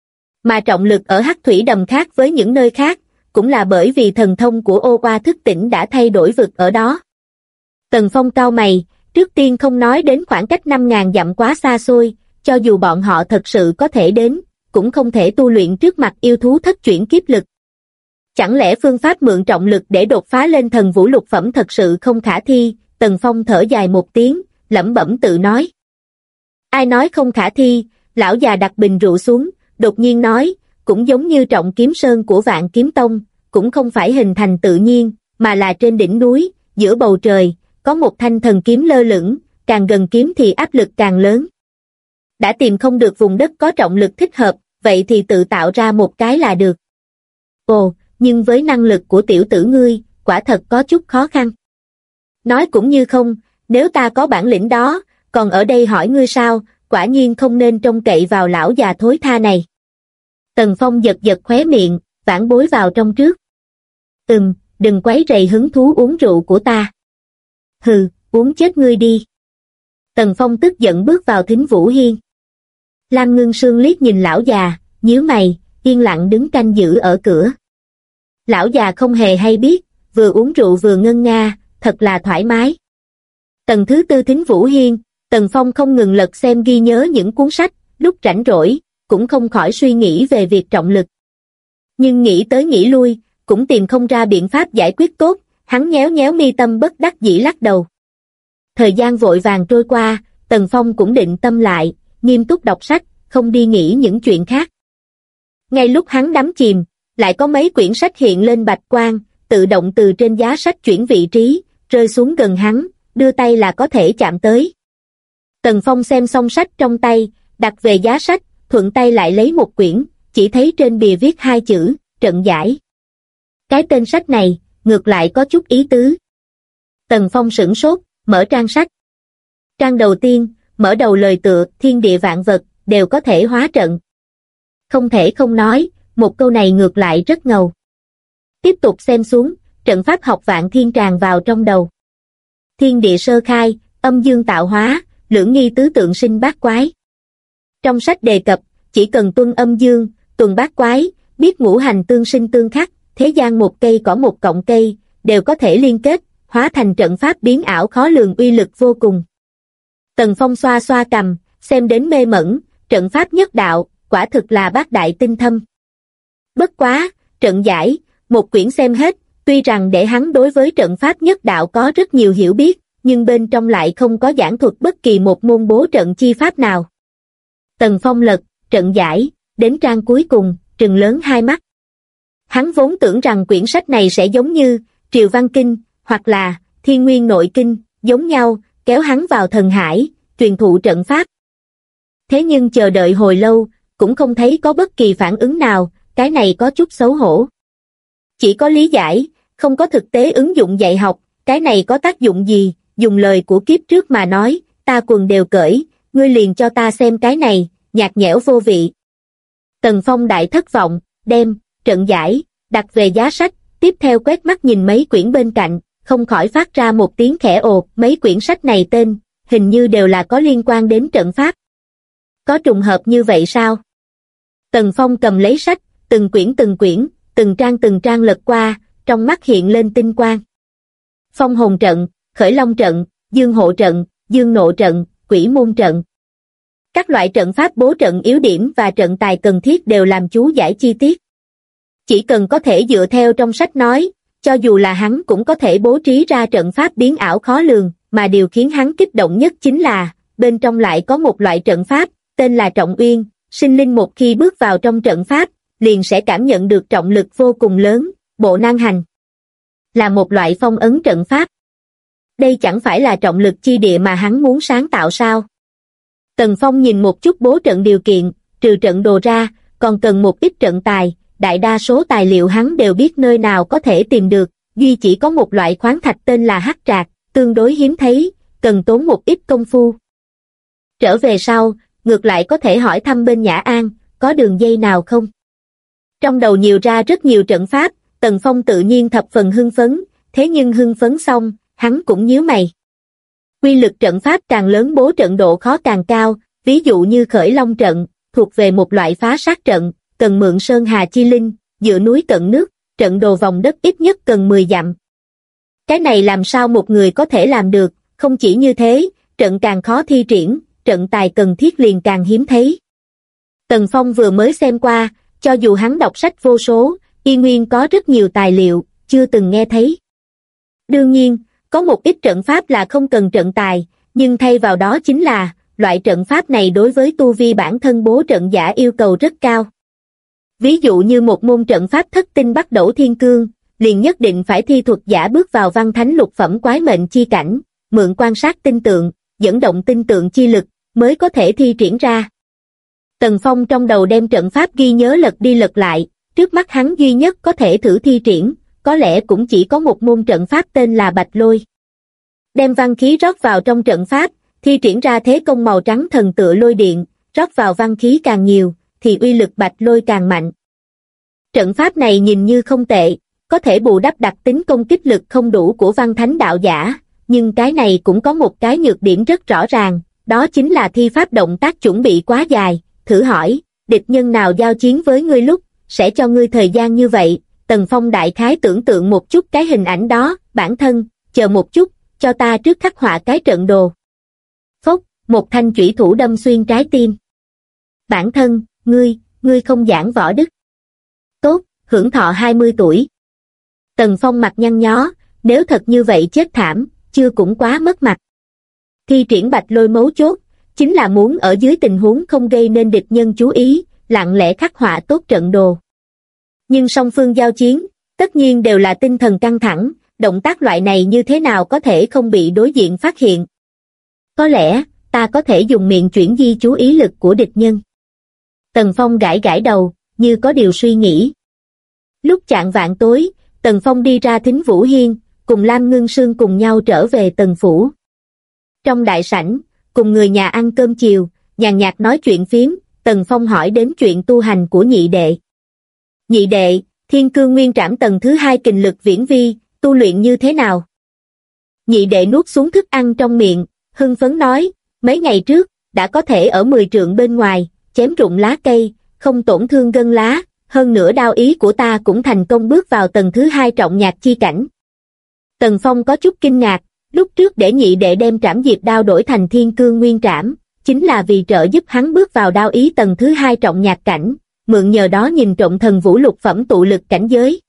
Mà trọng lực ở Hắc Thủy Đầm khác với những nơi khác, cũng là bởi vì thần thông của ô oa thức tỉnh đã thay đổi vực ở đó. Tần Phong cau mày, trước tiên không nói đến khoảng cách 5.000 dặm quá xa xôi, cho dù bọn họ thật sự có thể đến, cũng không thể tu luyện trước mặt yêu thú thất chuyển kiếp lực. Chẳng lẽ phương pháp mượn trọng lực để đột phá lên thần vũ lục phẩm thật sự không khả thi? Tần Phong thở dài một tiếng, lẩm bẩm tự nói. Ai nói không khả thi? Lão già đặt bình rượu xuống, đột nhiên nói, cũng giống như Trọng Kiếm Sơn của Vạn Kiếm Tông, cũng không phải hình thành tự nhiên, mà là trên đỉnh núi, giữa bầu trời, có một thanh thần kiếm lơ lửng, càng gần kiếm thì áp lực càng lớn. Đã tìm không được vùng đất có trọng lực thích hợp, vậy thì tự tạo ra một cái là được. Ồ, nhưng với năng lực của tiểu tử ngươi, quả thật có chút khó khăn. Nói cũng như không, nếu ta có bản lĩnh đó, còn ở đây hỏi ngươi sao, quả nhiên không nên trông cậy vào lão già thối tha này. Tần Phong giật giật khóe miệng, vãn bối vào trong trước. Đừng quấy rầy hứng thú uống rượu của ta. Hừ, uống chết ngươi đi. Tần Phong tức giận bước vào Thính Vũ Hiên. Lam Ngưng Sương liếc nhìn lão già, nhíu mày, yên lặng đứng canh giữ ở cửa. Lão già không hề hay biết, vừa uống rượu vừa ngân nga, thật là thoải mái. Tầng thứ tư Thính Vũ Hiên, Tần Phong không ngừng lật xem ghi nhớ những cuốn sách, lúc rảnh rỗi, cũng không khỏi suy nghĩ về việc trọng lực. Nhưng nghĩ tới nghĩ lui, cũng tìm không ra biện pháp giải quyết tốt, hắn nhéo nhéo mi tâm bất đắc dĩ lắc đầu. Thời gian vội vàng trôi qua, Tần Phong cũng định tâm lại, nghiêm túc đọc sách, không đi nghĩ những chuyện khác. Ngay lúc hắn đắm chìm, lại có mấy quyển sách hiện lên bạch quang, tự động từ trên giá sách chuyển vị trí, rơi xuống gần hắn, đưa tay là có thể chạm tới. Tần Phong xem xong sách trong tay, đặt về giá sách, thuận tay lại lấy một quyển, chỉ thấy trên bìa viết hai chữ, trận giải. Cái tên sách này, ngược lại có chút ý tứ. Tần Phong sửng sốt, mở trang sách. Trang đầu tiên, mở đầu lời tựa, thiên địa vạn vật, đều có thể hóa trận. Không thể không nói, một câu này ngược lại rất ngầu. Tiếp tục xem xuống, trận pháp học vạn thiên tràn vào trong đầu. Thiên địa sơ khai, âm dương tạo hóa, lưỡng nghi tứ tượng sinh bát quái. Trong sách đề cập, chỉ cần tuân âm dương, tuần bát quái, biết ngũ hành tương sinh tương khắc, thế gian một cây cỏ một cọng cây, đều có thể liên kết, hóa thành trận pháp biến ảo khó lường uy lực vô cùng. Tần Phong xoa xoa cằm, xem đến mê mẩn, trận pháp nhất đạo, quả thực là bát đại tinh thâm. Bất quá, trận giải, một quyển xem hết, tuy rằng để hắn đối với trận pháp nhất đạo có rất nhiều hiểu biết, nhưng bên trong lại không có giảng thuật bất kỳ một môn bố trận chi pháp nào. Tần Phong lật, trận giải, đến trang cuối cùng, trừng lớn hai mắt. Hắn vốn tưởng rằng quyển sách này sẽ giống như Triều Văn Kinh, hoặc là Thiên Nguyên Nội Kinh, giống nhau, kéo hắn vào thần hải, truyền thụ trận pháp. Thế nhưng chờ đợi hồi lâu, cũng không thấy có bất kỳ phản ứng nào, cái này có chút xấu hổ. Chỉ có lý giải, không có thực tế ứng dụng dạy học, cái này có tác dụng gì, dùng lời của kiếp trước mà nói, ta quần đều cởi, ngươi liền cho ta xem cái này, nhạt nhẽo vô vị. Tần Phong đại thất vọng, đem trận giải đặt về giá sách, tiếp theo quét mắt nhìn mấy quyển bên cạnh, không khỏi phát ra một tiếng khẽ ồ. Mấy quyển sách này tên, hình như đều là có liên quan đến trận pháp. Có trùng hợp như vậy sao? Tần Phong cầm lấy sách, từng quyển, từng trang lật qua, trong mắt hiện lên tinh quang. Phong hồn trận, khởi long trận, dương hộ trận, dương nộ trận, quỷ môn trận. Các loại trận pháp bố trận yếu điểm và trận tài cần thiết đều làm chú giải chi tiết. Chỉ cần có thể dựa theo trong sách nói, cho dù là hắn cũng có thể bố trí ra trận pháp biến ảo khó lường, mà điều khiến hắn kích động nhất chính là, bên trong lại có một loại trận pháp, tên là Trọng Uyên, sinh linh một khi bước vào trong trận pháp, liền sẽ cảm nhận được trọng lực vô cùng lớn, bộ nan hành. Là một loại phong ấn trận pháp. Đây chẳng phải là trọng lực chi địa mà hắn muốn sáng tạo sao? Tần Phong nhìn một chút bố trận điều kiện, trừ trận đồ ra, còn cần một ít trận tài, đại đa số tài liệu hắn đều biết nơi nào có thể tìm được, duy chỉ có một loại khoáng thạch tên là hắc trạc, tương đối hiếm thấy, cần tốn một ít công phu. Trở về sau, ngược lại có thể hỏi thăm bên Nhã An, có đường dây nào không? Trong đầu nhiều ra rất nhiều trận pháp, Tần Phong tự nhiên thập phần hưng phấn, thế nhưng hưng phấn xong, hắn cũng nhíu mày. Quy lực trận pháp càng lớn bố trận độ khó càng cao, ví dụ như khởi long trận, thuộc về một loại phá sát trận, cần mượn sơn hà chi linh, dựa núi cận nước, trận đồ vòng đất ít nhất cần 10 dặm. Cái này làm sao một người có thể làm được, không chỉ như thế, trận càng khó thi triển, trận tài cần thiết liền càng hiếm thấy. Tần Phong vừa mới xem qua, cho dù hắn đọc sách vô số, y nguyên có rất nhiều tài liệu, chưa từng nghe thấy. Đương nhiên, có một ít trận pháp là không cần trận tài, nhưng thay vào đó chính là, loại trận pháp này đối với tu vi bản thân bố trận giả yêu cầu rất cao. Ví dụ như một môn trận pháp thất tinh bắt đẩu thiên cương, liền nhất định phải thi thuật giả bước vào văn thánh lục phẩm quái mệnh chi cảnh, mượn quan sát tinh tượng, dẫn động tinh tượng chi lực, mới có thể thi triển ra. Tần Phong trong đầu đem trận pháp ghi nhớ lật đi lật lại, trước mắt hắn duy nhất có thể thử thi triển, có lẽ cũng chỉ có một môn trận pháp tên là Bạch Lôi. Đem văn khí rót vào trong trận pháp, thi triển ra thế công màu trắng thần tựa lôi điện, rót vào văn khí càng nhiều, thì uy lực Bạch Lôi càng mạnh. Trận pháp này nhìn như không tệ, có thể bù đắp đặc tính công kích lực không đủ của văn thánh đạo giả, nhưng cái này cũng có một cái nhược điểm rất rõ ràng, đó chính là thi pháp động tác chuẩn bị quá dài. Thử hỏi, địch nhân nào giao chiến với ngươi lúc, sẽ cho ngươi thời gian như vậy? Tần Phong đại khái tưởng tượng một chút cái hình ảnh đó, bản thân, chờ một chút, cho ta trước khắc họa cái trận đồ. Phốc, một thanh chủy thủ đâm xuyên trái tim. Bản thân, ngươi không giảng võ đức. Tốt, hưởng thọ 20 tuổi. Tần Phong mặt nhăn nhó, nếu thật như vậy chết thảm, chưa cũng quá mất mặt. Thi triển Bạch Lôi mấu chốt, chính là muốn ở dưới tình huống không gây nên địch nhân chú ý, lặng lẽ khắc họa tốt trận đồ. Nhưng song phương giao chiến, tất nhiên đều là tinh thần căng thẳng, động tác loại này như thế nào có thể không bị đối diện phát hiện. Có lẽ, ta có thể dùng miệng chuyển di chú ý lực của địch nhân. Tần Phong gãi gãi đầu, như có điều suy nghĩ. Lúc chạng vạng tối, Tần Phong đi ra Thính Vũ Hiên, cùng Lam Ngưng Sương cùng nhau trở về Tần Phủ. Trong đại sảnh, cùng người nhà ăn cơm chiều, nhàn nhạt nói chuyện phiếm, Tần Phong hỏi đến chuyện tu hành của nhị đệ. Nhị đệ, Thiên Cương Nguyên Trảm tầng thứ 2 kình lực viễn vi, tu luyện như thế nào? Nhị đệ nuốt xuống thức ăn trong miệng, hưng phấn nói, mấy ngày trước, đã có thể ở 10 trượng bên ngoài, chém rụng lá cây, không tổn thương gân lá, hơn nữa đao ý của ta cũng thành công bước vào tầng thứ 2 trọng nhạc chi cảnh. Tần Phong có chút kinh ngạc, lúc trước để nhị đệ đem Trảm Diệt đao đổi thành Thiên Cương Nguyên Trảm, chính là vì trợ giúp hắn bước vào đao ý tầng thứ 2 trọng nhạc cảnh, mượn nhờ đó nhìn trộm thần vũ lục phẩm tụ lực cảnh giới.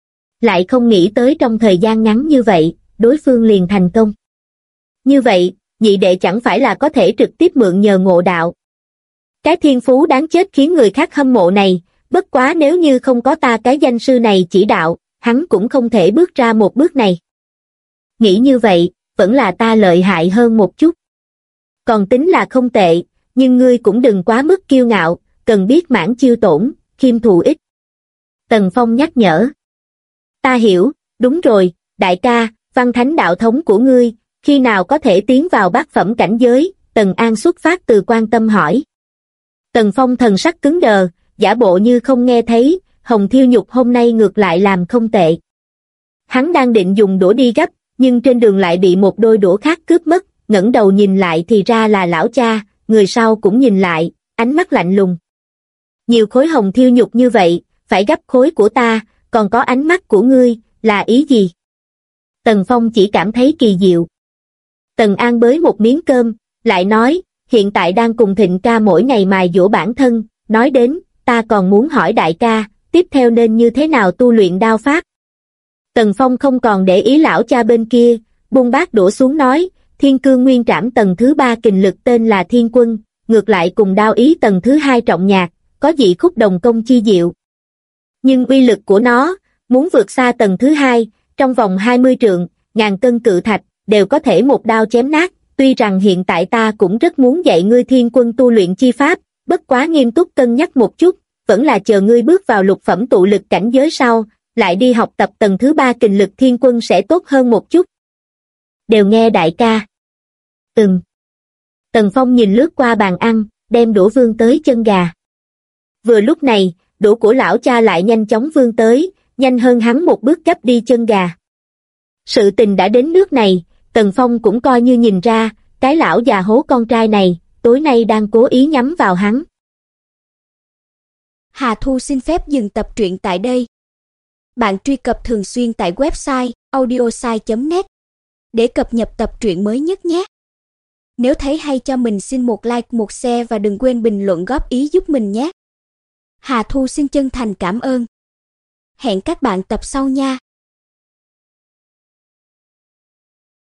Lại không nghĩ tới trong thời gian ngắn như vậy, đối phương liền thành công. Như vậy, nhị đệ chẳng phải là có thể trực tiếp mượn nhờ ngộ đạo. Cái thiên phú đáng chết khiến người khác hâm mộ này, bất quá nếu như không có ta cái danh sư này chỉ đạo, hắn cũng không thể bước ra một bước này. Nghĩ như vậy, vẫn là ta lợi hại hơn một chút. Còn tính là không tệ, nhưng ngươi cũng đừng quá mức kiêu ngạo, cần biết mãn chiêu tổn, khiêm thù ít. Tần Phong nhắc nhở. Ta hiểu, đúng rồi, đại ca, văn thánh đạo thống của ngươi, khi nào có thể tiến vào bát phẩm cảnh giới? Tần An xuất phát từ quan tâm hỏi. Tần Phong thần sắc cứng đờ, giả bộ như không nghe thấy, Hồng Thiêu Nhục hôm nay ngược lại làm không tệ. Hắn đang định dùng đũa đi gấp, nhưng trên đường lại bị một đôi đũa khác cướp mất, ngẩng đầu nhìn lại thì ra là lão cha, người sau cũng nhìn lại, ánh mắt lạnh lùng. Nhiều khối hồng thiêu nhục như vậy, phải gấp khối của ta, còn có ánh mắt của ngươi, là ý gì? Tần Phong chỉ cảm thấy kỳ diệu. Tần An bới một miếng cơm, lại nói, hiện tại đang cùng Thịnh ca mỗi ngày mài dũa bản thân, nói đến, ta còn muốn hỏi đại ca, tiếp theo nên như thế nào tu luyện đao pháp? Tần Phong không còn để ý lão cha bên kia, buông bát đũa xuống nói, Thiên Cương Nguyên Trảm tầng thứ 3 kình lực tên là Thiên Quân, ngược lại cùng đao ý tầng thứ 2 trọng nhạc, có dị khúc đồng công chi diệu. Nhưng uy lực của nó, muốn vượt xa tầng thứ 2, trong vòng 20 trượng, ngàn cân cự thạch, đều có thể một đao chém nát, tuy rằng hiện tại ta cũng rất muốn dạy ngươi Thiên Quân tu luyện chi pháp, bất quá nghiêm túc cân nhắc một chút, vẫn là chờ ngươi bước vào lục phẩm tụ lực cảnh giới sau, lại đi học tập tầng thứ 3 kình lực Thiên Quân sẽ tốt hơn một chút. Đều nghe đại ca. Tần Phong nhìn lướt qua bàn ăn, đem đũa vươn tới chân gà. Vừa lúc này, đũa của lão cha lại nhanh chóng vươn tới, nhanh hơn hắn một bước gấp đi chân gà. Sự tình đã đến nước này, Tần Phong cũng coi như nhìn ra, cái lão già hố con trai này, tối nay đang cố ý nhắm vào hắn. Hà Thu xin phép dừng tập truyện tại đây. Bạn truy cập thường xuyên tại website audiosai.net để cập nhật tập truyện mới nhất nhé. Nếu thấy hay cho mình xin một like, một share và đừng quên bình luận góp ý giúp mình nhé. Hà Thu xin chân thành cảm ơn. Hẹn các bạn tập sau nha.